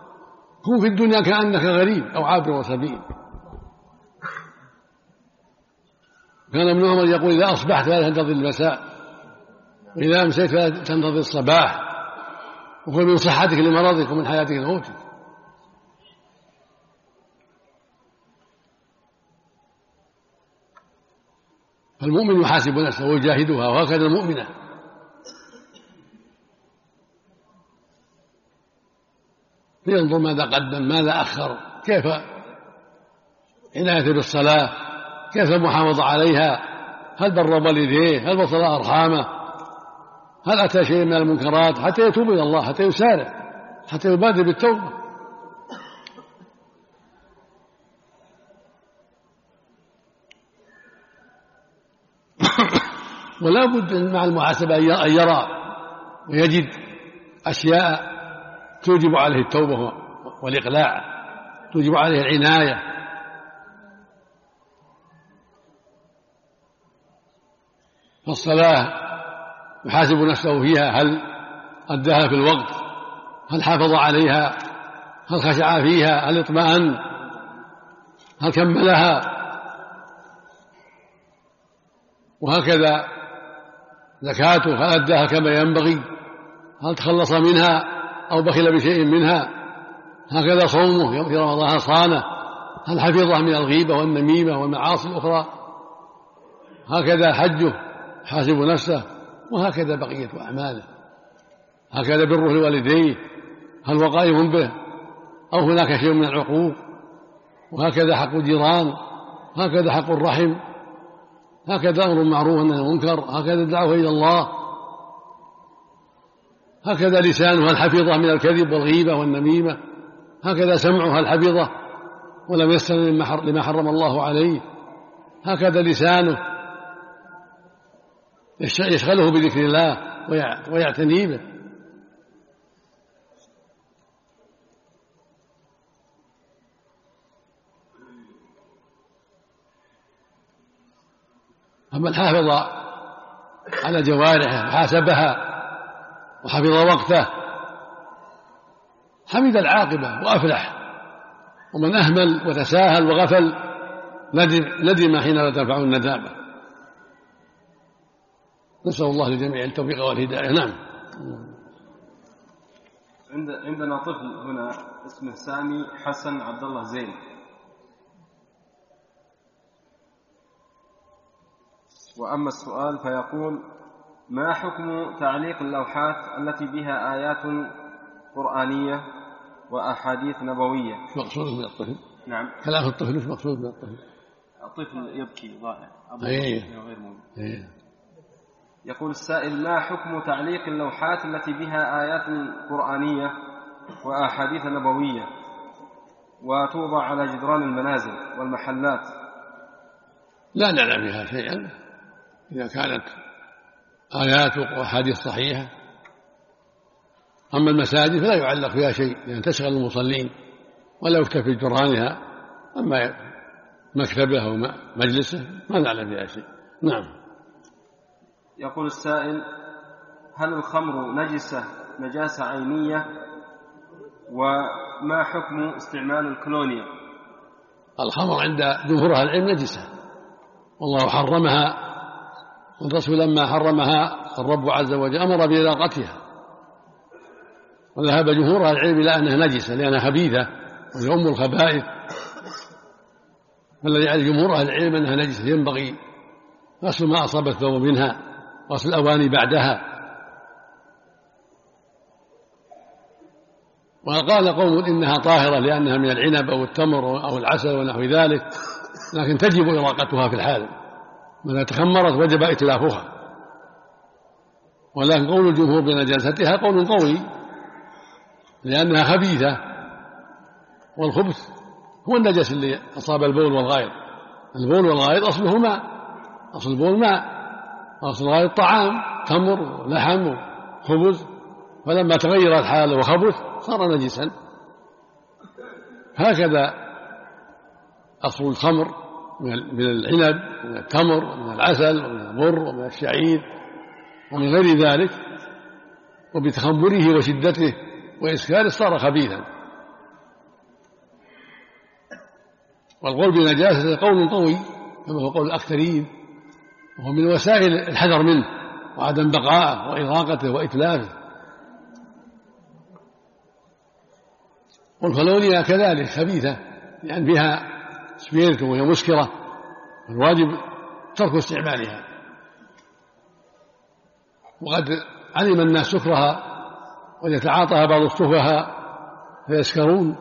كن في الدنيا كأنك غريب أو عابر سبيل. كان ابن عمر يقول إذا أصبحت فلا تنتظر المساء، وإذا أمسيت فلا تنتظر الصباح، وكن من صحتك لمرضك ومن حياتك لموتك. فالمؤمن يحاسب نفسه ويجاهدها، وهكذا المؤمنة ينظر ماذا قدم ماذا أخر، كيف عنايته بالصلاة، كيف المحافظة عليها، هل بر والديه، هل وصل أرحامه، هل أتى شيء من المنكرات، حتى يتوب إلى الله، حتى يسارع، حتى يبادر بالتوبة. ولا بد مع المحاسبة أن يرى ويجد أشياء توجب عليه التوبة والإقلاع، توجب عليه العناية. فالصلاة يحاسب نفسه فيها، هل أداها في الوقت، هل حافظ عليها، هل خشع فيها، هل اطمأن، هل كملها. وهكذا زكاته، هل أداها كما ينبغي، هل تخلص منها أو بخل بشيء منها. هكذا صومه في رمضان صانه، هل حفظه من الغيبة والنميمة والمعاصي الأخرى. هكذا حجه حاسب نفسه، وهكذا بقية أعماله. هكذا بره لوالديه، هل هو قائم به أو هناك شيء من العقوق. وهكذا حق الجيران، هكذا حق الرحم، هكذا أمر معروف ونهي عن المنكر، هكذا الدعوة إلى الله. هكذا لسانه، هل حفظه من الكذب والغيبة والنميمة. هكذا سمعه، هل حفظه ولم يستلم لما حرم الله عليه. هكذا لسانه يشغله بذكر الله ويعتني به. أما حافظ على جوارحه وحاسبها وحفظ وقته حمد العاقبة وأفلح. ومن أهمل وتساهل وغفل ندم حين لا تنفع الندامة. نسأل الله للجميع التوفيق والهداية. نعم. عندنا طفل هنا اسمه سامي حسن عبد الله زين، وأما السؤال فيقول: ما حكم تعليق اللوحات التي بها آيات قرآنية وأحاديث نبوية؟ شو مقصود من الطفل؟ نعم، كلام الطفل. شو مقصود من الطفل؟ الطفل يبكي ضائع، غير موجود. يقول السائل: ما حكم تعليق اللوحات التي بها آيات قرآنية وأحاديث نبوية وتوضع على جدران المنازل والمحلات؟ لا نعلم فيها شيئا إذا كانت آيات وأحاديث صحيحة. أما المساجد فلا يعلق فيها شيء لأن تشغل المصلين ولا يكتفي جدرانها. أما مكتبه أو مجلسه ما نعلم فيها شيء. نعم. يقول السائل: هل الخمر نجاسة عينية؟ وما حكم استعمال الكولونيا؟ الخمر عند جمهور أهل العلم نجسة، والله حرمها، والرسول لما حرمها الرب عز وجل أمر بإراقتها، وذهب جمهور أهل العلم إلى أنها نجسة لأنها خبيثة وهي أم الخبائث. فالذي على جمهور أهل العلم أنها نجسة ينبغي غسل ما أصاب الثوب منها، غسل الأواني بعدها. وقال قوم إنها طاهرة لأنها من العنب أو التمر أو العسل ونحو ذلك، لكن تجب إراقتها في الحال، من تخمرت وجب إتلافها. ولكن قول الجمهور بنجاستها قول قوي لأنها خبيثة، والخبث هو النجس اللي أصاب البول والغائط. البول والغائط أصله ماء، أصل البول ماء، أصل الغائط طعام، تمر ولحم وخبز، فلما تغير الحال وخبث صار نجسا. هكذا أصل الخمر من العنب ومن التمر ومن العسل ومن البر ومن الشعير ومن غير ذلك، وبتخمره وشدته وإسكاره صار خبيثا. والقول بنجاسة قول قوي كما هو قول الأكثرين، وهو من وسائل الحذر منه وعدم بقائه وإراقته وإتلافه. والكولونيا كذلك خبيثة لأن فيها سبيرت وهي مسكرة، الواجب ترك استعمالها. وقد علم الناس سكرها ويتعاطاها بعض السفهاء فيسكرون.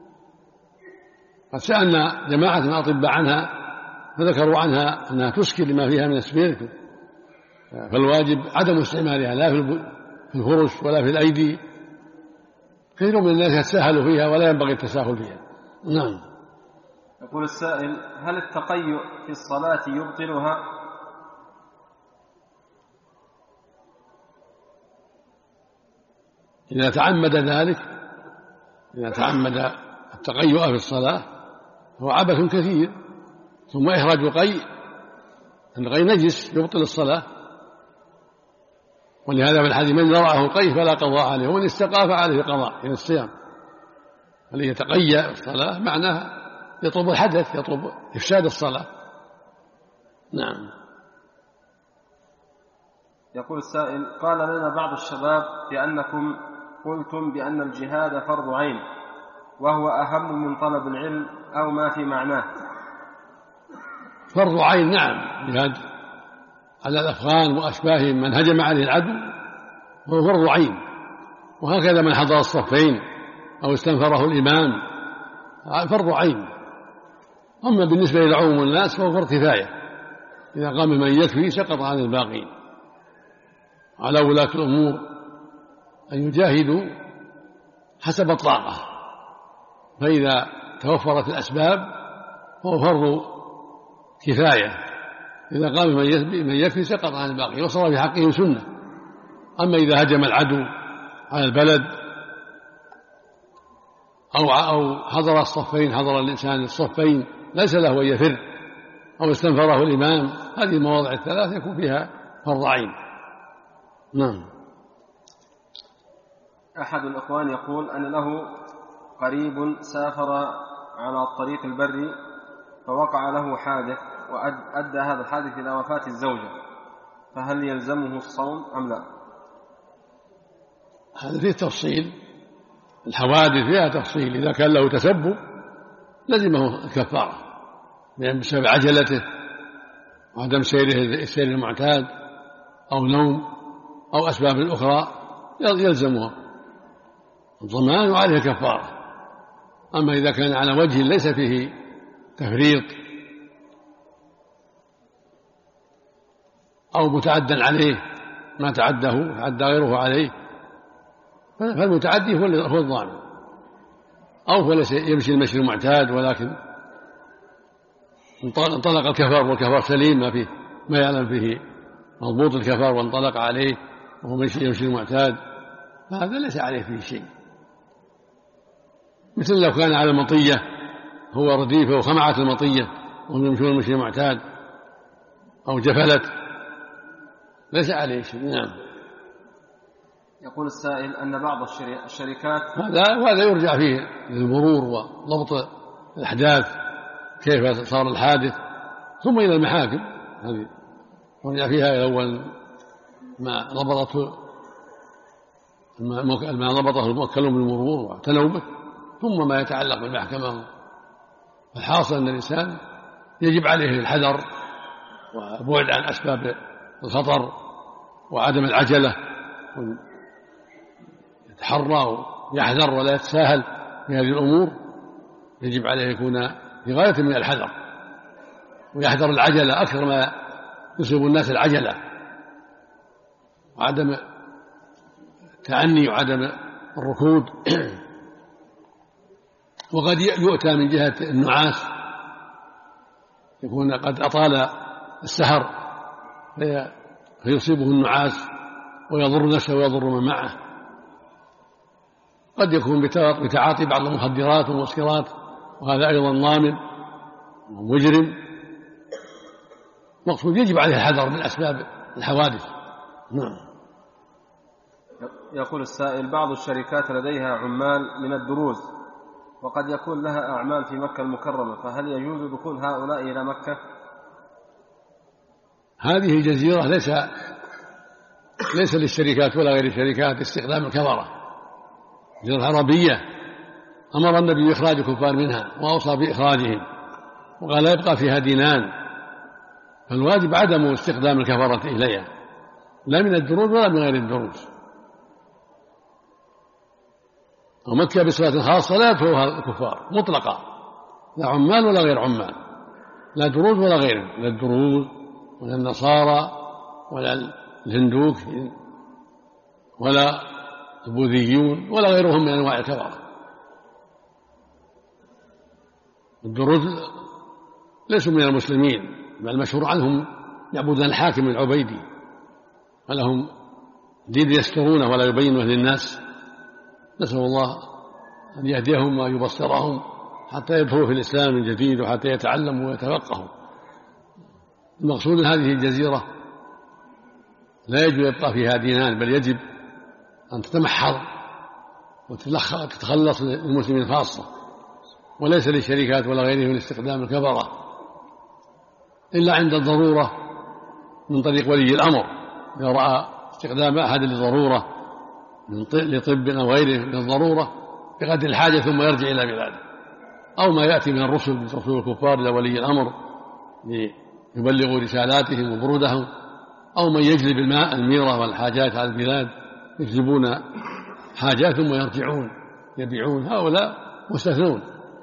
قد سألنا جماعة من الأطباء عنها فذكروا عنها أنها تسكر لما فيها من السبيرت، فالواجب عدم استعمالها لا في الفرش ولا في الأيدي. كثير من الناس يتساهل فيها ولا ينبغي التساهل فيها. نعم. يقول السائل: هل التقيؤ في الصلاة يبطلها؟ إذا تعمد ذلك، إذا تعمد التقيؤ في الصلاة هو عبث كثير، ثم إخراج القي نجس يبطل الصلاة. ولهذا في الحديث: من زرعه القيء فلا قضاء عليه، ومن استقى فعليه قضاء إلى الصيام. الذي يتقيأ الصلاة معناه يطلب الحدث، يطلب إفساد الصلاة. نعم. يقول السائل: قال لنا بعض الشباب بأنكم قلتم بأن الجهاد فرض عين وهو أهم من طلب العلم أو ما في معناه. فرض عين، نعم، جهاد على الأفغان وأشباههم من هجم عليه العدو هو فرض عين، وهكذا من حضر الصفين أو استنفره الإمام فرض عين. أما بالنسبة إلى عموم الناس فهو فرض كفاية، إذا قام من يكفي سقط عن الباقين. على ولاة الأمور أن يجاهدوا حسب الطاقة، فإذا توفرت الأسباب فهو فرض كفاية، إذا قام من يكفي سقط عن الباقي وصار في حقهم سنة. أما إذا هجم العدو على البلد أو حضر الصفين، حضر الإنسان الصفين ليس له أن يفر، أو استنفره الإمام، هذه المواضع الثلاث يكون فيها فرض عين. نعم. أحد الإخوان يقول أن له قريب سافر على الطريق البري فوقع له حادث وأدى هذا الحادث إلى وفاة الزوجة، فهل يلزمه الصوم أم لا؟ هذا فيه تفصيل، الحوادث فيها تفصيل. إذا كان له تسبب لزمه الكفارة بسبب عجلته وعدم سيره السير المعتاد أو نوم أو أسباب أخرى يلزمها الضمان وعليه كفارة. أما إذا كان على وجه ليس فيه تفريط أو متعدى عليه ما تعدى غيره عليه، فالمتعدي هو الضامن، أو هو يمشي المشي المعتاد ولكن انطلق الكفار والكفار سليم ما يعلم فيه مضبوط الكفار وانطلق عليه وهو يمشي المعتاد، فهذا ليس عليه فيه شيء. مثل لو كان على مطية هو رديفه وخمعت المطية وهم يمشون المشي المعتاد أو جفلت ليس عليه شيء. نعم. يقول السائل أن بعض الشركات هذا يرجع فيه للمرور وضبط الأحداث كيف صار الحادث، ثم إلى المحاكم، هذه يرجع فيها إلى أول ما ضبطه الموكلون بالمرور واعتنوا به، ثم ما يتعلق بالمحكمة. الحاصل أن الإنسان يجب عليه الحذر والبعد عن أسباب الخطر وعدم العجلة، يتحرى ويحذر ولا يتساهل في هذه الأمور. يجب عليه يكون في غاية من الحذر ويحذر العجلة أكثر ما يصيب الناس العجلة، وعدم التعني وعدم الركود. وقد يؤتى من جهة النعاس، يكون قد أطال السهر فيصيبه النعاس ويضر نفسه ويضر من معه. قد يكون بتعاطي بعض المخدرات والمسكرات، وهذا أيضا ضامن ومجرم. مقصود يجب عليه الحذر من أسباب الحوادث. نعم. يقول السائل: بعض الشركات لديها عمال من الدروز وقد يكون لها أعمال في مكة المكرمة، فهل يجوز دخول هؤلاء إلى مكة؟ هذه الجزيرة ليس للشركات ولا غير الشركات استخدام الكفرة، جزيرة عربية أمر النبي بإخراج الكفار منها وأوصى بإخراجهم وقال لا يبقى فيها دينان، فالواجب عدم استخدام الكفرة إليها لا من الدروز ولا من غير الدروز. ومكة بصفة خاصة لا يدخلها الكفار مطلقا، لا عمال ولا غير عمال، لا دروز ولا غيرهم، لا الدروز ولا النصارى ولا الهندوك ولا البوذيون ولا غيرهم من أنواع الكفرة. الدروز ليسوا من المسلمين، بل المشهور عنهم يعبدون الحاكم العبيدي ولهم دين يسترونه ولا يبينه للناس. نسأل الله أن يهديهم ويبصرهم حتى يدخلوا في الإسلام من جديد وحتى يتعلموا ويتفقهوا. المقصود هذه الجزيرة لا يجب يبقى فيها دينان، بل يجب أن تتمحض وتتخلص للمسلمين خاصة، وليس للشركات ولا غيرهم من استخدام الكفرة إلا عند الضرورة من طريق ولي الأمر، إذا رأى استخدام أحد لضرورة لطب أو غيره للضرورة بقدر الحاجة ثم يرجع إلى بلاده، أو ما يأتي من الرسل الكفار إلى ولي الأمر ليبلغوا رسالاتهم وبرودهم، أو من يجلب الماء الميرة والحاجات على البلاد يجلبون حاجات ثم يرجعون يبيعون، هؤلاء مستثنون.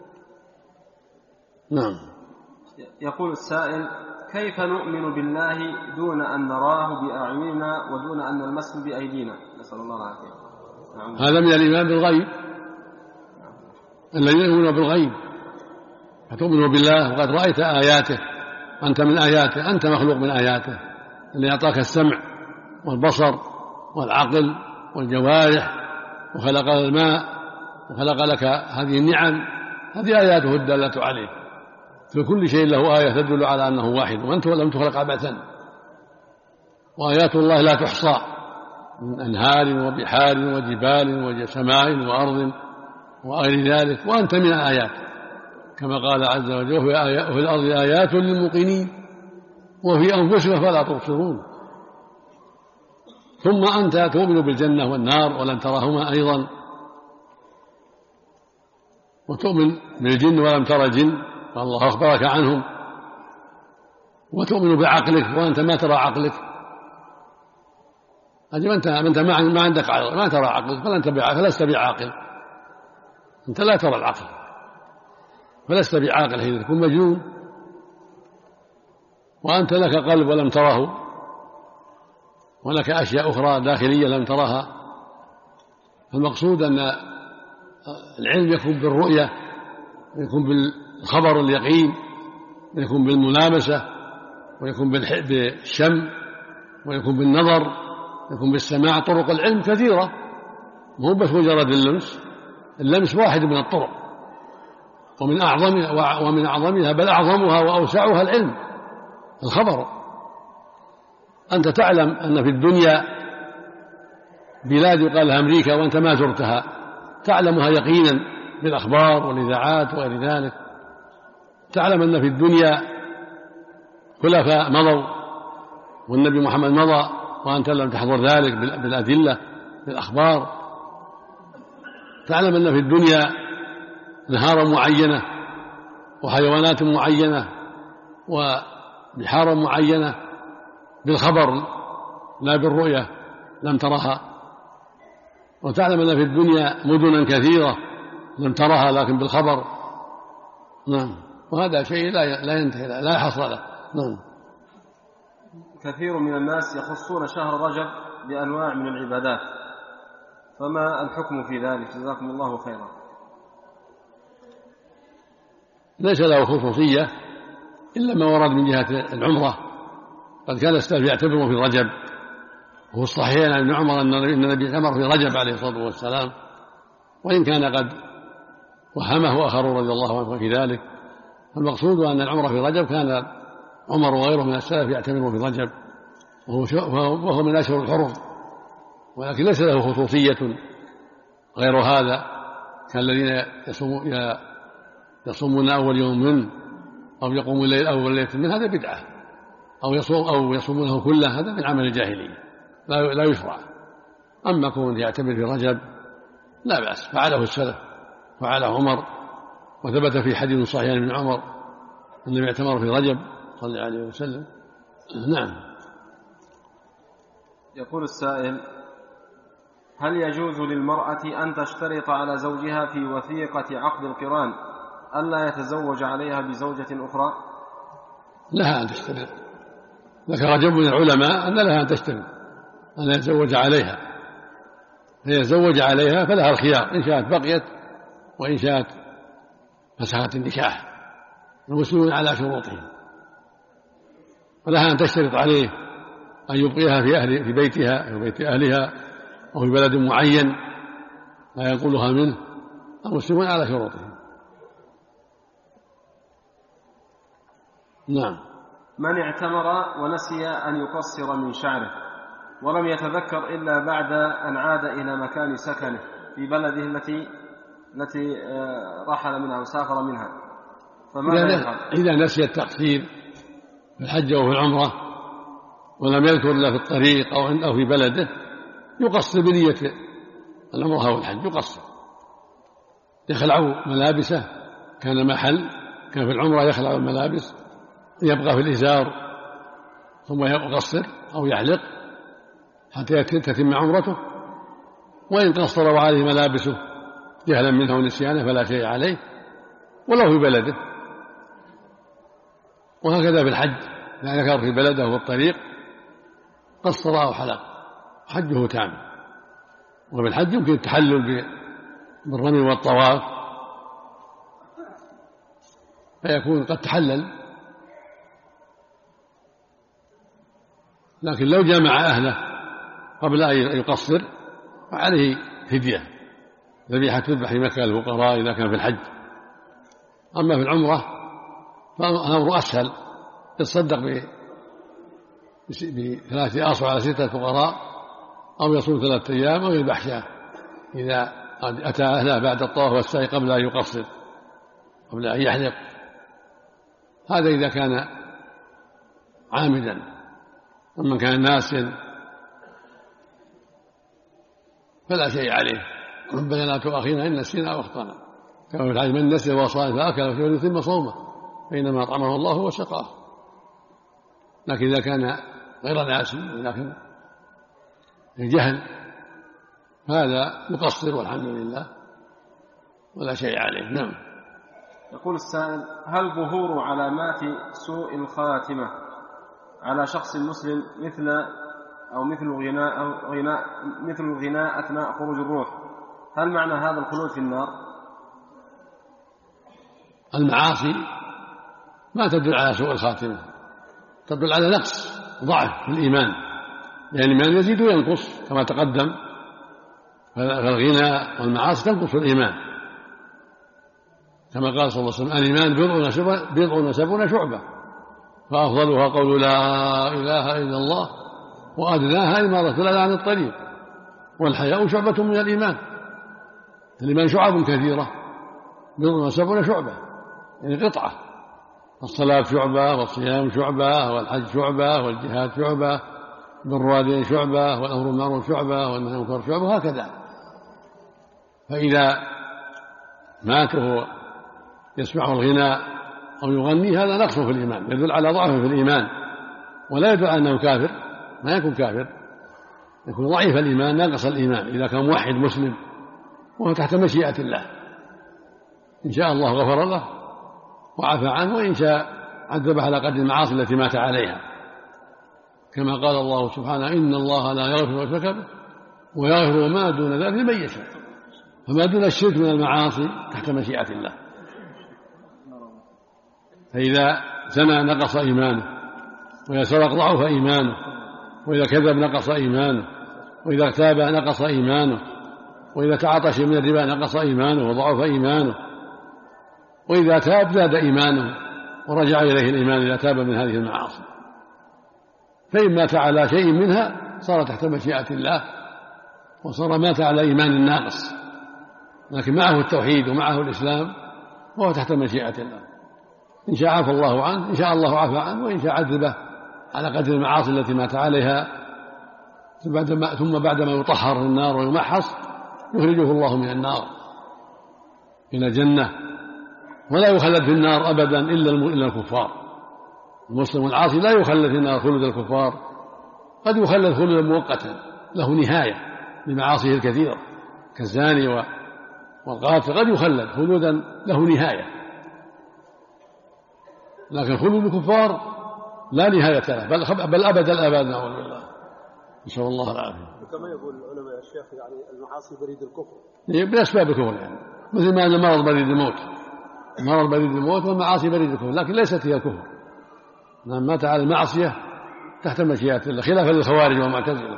نعم. يقول السائل: كيف نؤمن بالله دون أن نراه بأعيننا ودون أن نلمسه بأيدينا؟ نسأل الله العافية. هذا من الإيمان بالغيب، الذين يؤمنون بالغيب، فتؤمن بالله وقد رأيت آياته، أنت من آياته، أنت مخلوق من آياته، اللي أعطاك السمع والبصر والعقل والجوارح وخلق الماء وخلق لك هذه النعم، هذه آياته الدالة عليه، في كل شيء له آية تدل على أنه واحد وأنت لم تخلق عبثا. وآيات الله لا تحصى من أنهار وبحار وجبال وسماء وأرض وغير ذلك، وأنت من الآيات كما قال عز وجل: وفي الأرض آيات للموقنين وفي أنفسهم فلا تبصرون. ثم أنت تؤمن بالجنة والنار ولن ترهما أيضا، وتؤمن بالجن ولم ترى جن فالله أخبرك عنهم، وتؤمن بعقلك وأنت ما ترى عقلك، أنت ما عندك عقل، ما ترى عقلك فلست بعاقل، أنت لا ترى العقل فلست بعاقل حين تكون مجنون، وأنت لك قلب ولم تره، ولك أشياء أخرى داخلية لم ترها. المقصود أن العلم يكون بالرؤية، يكون بالخبر اليقين، ويكون بالملامسة، ويكون بالشم، ويكون بالنظر، ويكون بالسماع. طرق العلم كثيرة، مو بس مجرد اللمس واحد من الطرق، ومن أعظمها بل أعظمها وأوسعها العلم الخبر. أنت تعلم أن في الدنيا بلاد يقال لها أمريكا وأنت ما زرتها، تعلمها يقينا بالأخبار والإذاعات وغير ذلك. تعلم أن في الدنيا خلفاء مضوا والنبي محمد مضى وأنت لم تحضر ذلك بالأدلة بالأخبار. تعلم أن في الدنيا نهارا معينة وحيوانات معينة وبحارا معينة بالخبر لا بالرؤية لم ترها. وتعلم أن في الدنيا مدنا كثيرة لم ترها لكن بالخبر. نعم. وهذا شيء لا ينتهي لا حصر له. نعم. كثير من الناس يخصون شهر رجب بأنواع من العبادات، فما الحكم في ذلك؟ جزاكم الله خيرا. ليس له خصوصية إلا ما ورد من جهة العمرة، قد كان السلف يعتبره في رجب، وهو الصحيح عن ابن عمر أن النبي عمر في رجب عليه الصلاة والسلام، وإن كان قد وهمه آخرون رضي الله عنه في ذلك. المقصود أن العمرة في رجب كان عمر وغيره من السلف يعتبره في رجب، وهو من أشهر الحرم، ولكن ليس له خصوصية غير هذا كالذين يصومون أول يوم منه أو يقومون الليل أول ليلة منه، هذا بدعة. أو يصومونه كله، هذا من عمل الجاهلية لا يشرع. أما كون يعتمر في رجب لا بأس، فعله السلف، فعله عمر، وثبت في حديث صحيح من عمر أنه اعتمر في رجب صلى الله عليه وسلم. نعم. يقول السائل: هل يجوز للمرأة أن تشترط على زوجها في وثيقة عقد القران ألا يتزوج عليها بزوجة أخرى؟ لها أن تشترط، ذكر جمع من العلماء أن لها أن تشترط أن يتزوج عليها، فيتزوج عليها فلها الخيار، إن شاءت بقيت وإن شاءت فسخت النكاح، المسلمون على شروطهم، ولها أن تشترط عليه أن يبقيها في بيتها أو بيت أهلها أو في بلد معين لا ينقلها منه، المسلمون على شروطهم. نعم. من اعتمر ونسي أن يقصر من شعره ولم يتذكر إلا بعد أن عاد إلى مكان سكنه في بلده التي رحل منها وسافر منها، فماذا يفعل؟ إذا نسي التقصير في الحج أو في العمرة ولم يذكر إلا في الطريق أو في بلده، يقصر بنية العمرة أو الحج، يقصر، يخلع ملابسه، كان محل كان في العمرة يخلع الملابس، يبقى في الإزار ثم يقصر أو يحلق حتى تتم عمرته، وإن قصر وعليه ملابسه جهلا منه ونسيانه فلا شيء عليه ولو في بلده. وهكذا في الحج إذا ذكر في بلده في الطريق قصر أو حلق حجه تام. وبالحج يمكن التحلل بالرمي والطواف فيكون قد تحلل، لكن لو جمع أهله قبل أن يقصر فعليه فدية، ذبيحة تذبح في مكة للفقراء إذا كان في الحج. أما في العمرة فالأمر أسهل، يتصدق ب3 أصع على 6 فقراء، أو يصوم 3 أيام، أو يذبح شاة إذا أتى أهله بعد الطواف والسعي قبل أن يقصر، قبل أن يحلق. هذا إذا كان عامدا. ومن كان ناسيا فلا شيء عليه، ربنا لا تؤاخذنا إن نسينا أو أخطأنا، كما في الحديث: من نسي وهو صائم فأكل فليتم صومه فإنما أطعمه الله وسقاه. لكن إذا كان غير ناسي لكن الجهل هذا يقصر والحمد لله ولا شيء عليه. نعم. يقول السائل: هل ظهور علامات سوء الخاتمة على شخص مسلم مثل الغناء أثناء خروج الروح، هل معنى هذا الخلود في النار؟ المعاصي ما تدل على سوء الخاتمة، تدل على نقص ضعف في الإيمان، يعني الإيمان يزيد وينقص كما تقدم، فالغناء والمعاصي تنقص الإيمان، كما قال صلى الله عليه وسلم: الإيمان 70 شعبة، فأفضلها قول لا إله إلا الله، وأدناها إمارة الأذى عن الطريق، والحياء شعبة من الإيمان. الإيمان شعب كثيرة، 70 شعبة، يعني قطعة. الصلاة شعبة، والصيام شعبة، والحج شعبة، والجهاد شعبة، بر الوالدين شعبة، والأمر بالمعروف شعبة، والنهي عن المنكر شعبة، وهكذا. فإذا مات وهو يسمع الغناء أو يغني هذا نقص في الإيمان، يدل على ضعف في الإيمان، ولا يدل على أنه كافر، ما يكون كافر، يكون ضعيف الإيمان ناقص الإيمان إذا كان موحد مسلم وهو تحت مشيئة الله. إن شاء الله غفر له وعفى عنه، وإن شاء عذب على قدر المعاصي التي مات عليها، كما قال الله سبحانه: إن الله لا يغفر يشرك به ويغفر ما دون ذلك لمن يشاء. فما دون الشرك من المعاصي تحت مشيئة الله. فإذا زنى نقص إيمانه، وإذا سرق ضعف إيمانه، وإذا كذب نقص إيمانه، وإذا اغتاب نقص إيمانه، وإذا تعاطى شيء من الربا نقص إيمانه وضعف إيمانه، وإذا تاب زاد إيمانه ورجع إليه الإيمان إذا تاب من هذه المعاصي. فإن مات على شيء منها صار تحت مشيئة الله، وصار مات على إيمان ناقص، لكن معه التوحيد ومعه الإسلام وهو تحت مشيئة الله. إن شاء عفى الله عنه، إن شاء الله عفى عنه، وإن شاء عذبه على قدر المعاصي التي مات عليها، ثم بعدما يطهر في النار ويمحص يخرجه الله من النار إلى الجنة، ولا يخلد في النار أبدا إلا الكفار. المسلم العاصي لا يخلد في النار خلود الكفار، قد يخلد خلودا مؤقتا له نهاية بمعاصيه الكثيرة كالزاني والقاتل، قد يخلد خلودا له نهاية، لكن خلود الكفار لا نهاية له، بل أبد الآباد، نعوذ بالله، نسأل الله العافية. كما يقول العلماء يا شيخ يعني المعاصي بريد الكفر، بأسباب الكفر، يعني مثل ما أن المرض بريد الموت، المرض بريد الموت والمعاصي بريد الكفر، لكن ليست هي الكفر. من مات على المعصية تحت مشيئة الله، خلافا للخوارج والمعتزلة.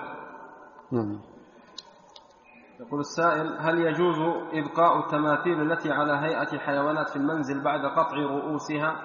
يقول السائل: هل يجوز إبقاء التماثيل التي على هيئة حيوانات في المنزل بعد قطع رؤوسها؟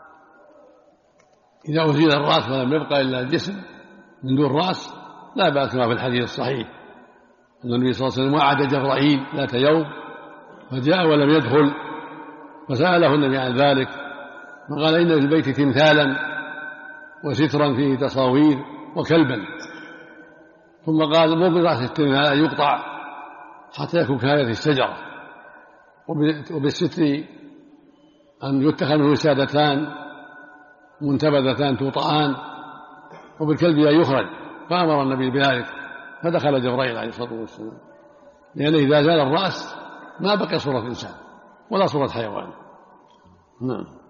إذا أزيل الرأس فلم يبقى إلا الجسم من دون رأس لا بأس، كما في الحديث الصحيح أن النبي صلى الله عليه وسلم وعد جبرائيل ذات يوم فجاء ولم يدخل، فسأله النبي عن ذلك فقال: إن في البيت تمثالا وسترا فيه تصاوير وكلبا. ثم قال: مر برأس التمثال أن يقطع حتى يكون كهيئة الشجرة، وبالستر أن يتخذ منه وسادتان منتبذتان توطآن، وبالكلب أن يخرج. فأمر النبي بذلك، فدخل جبرائيل عليه الصلاة والسلام، لأنه إذا زال الرأس ما بقي صورة إنسان ولا صورة حيوان. نعم.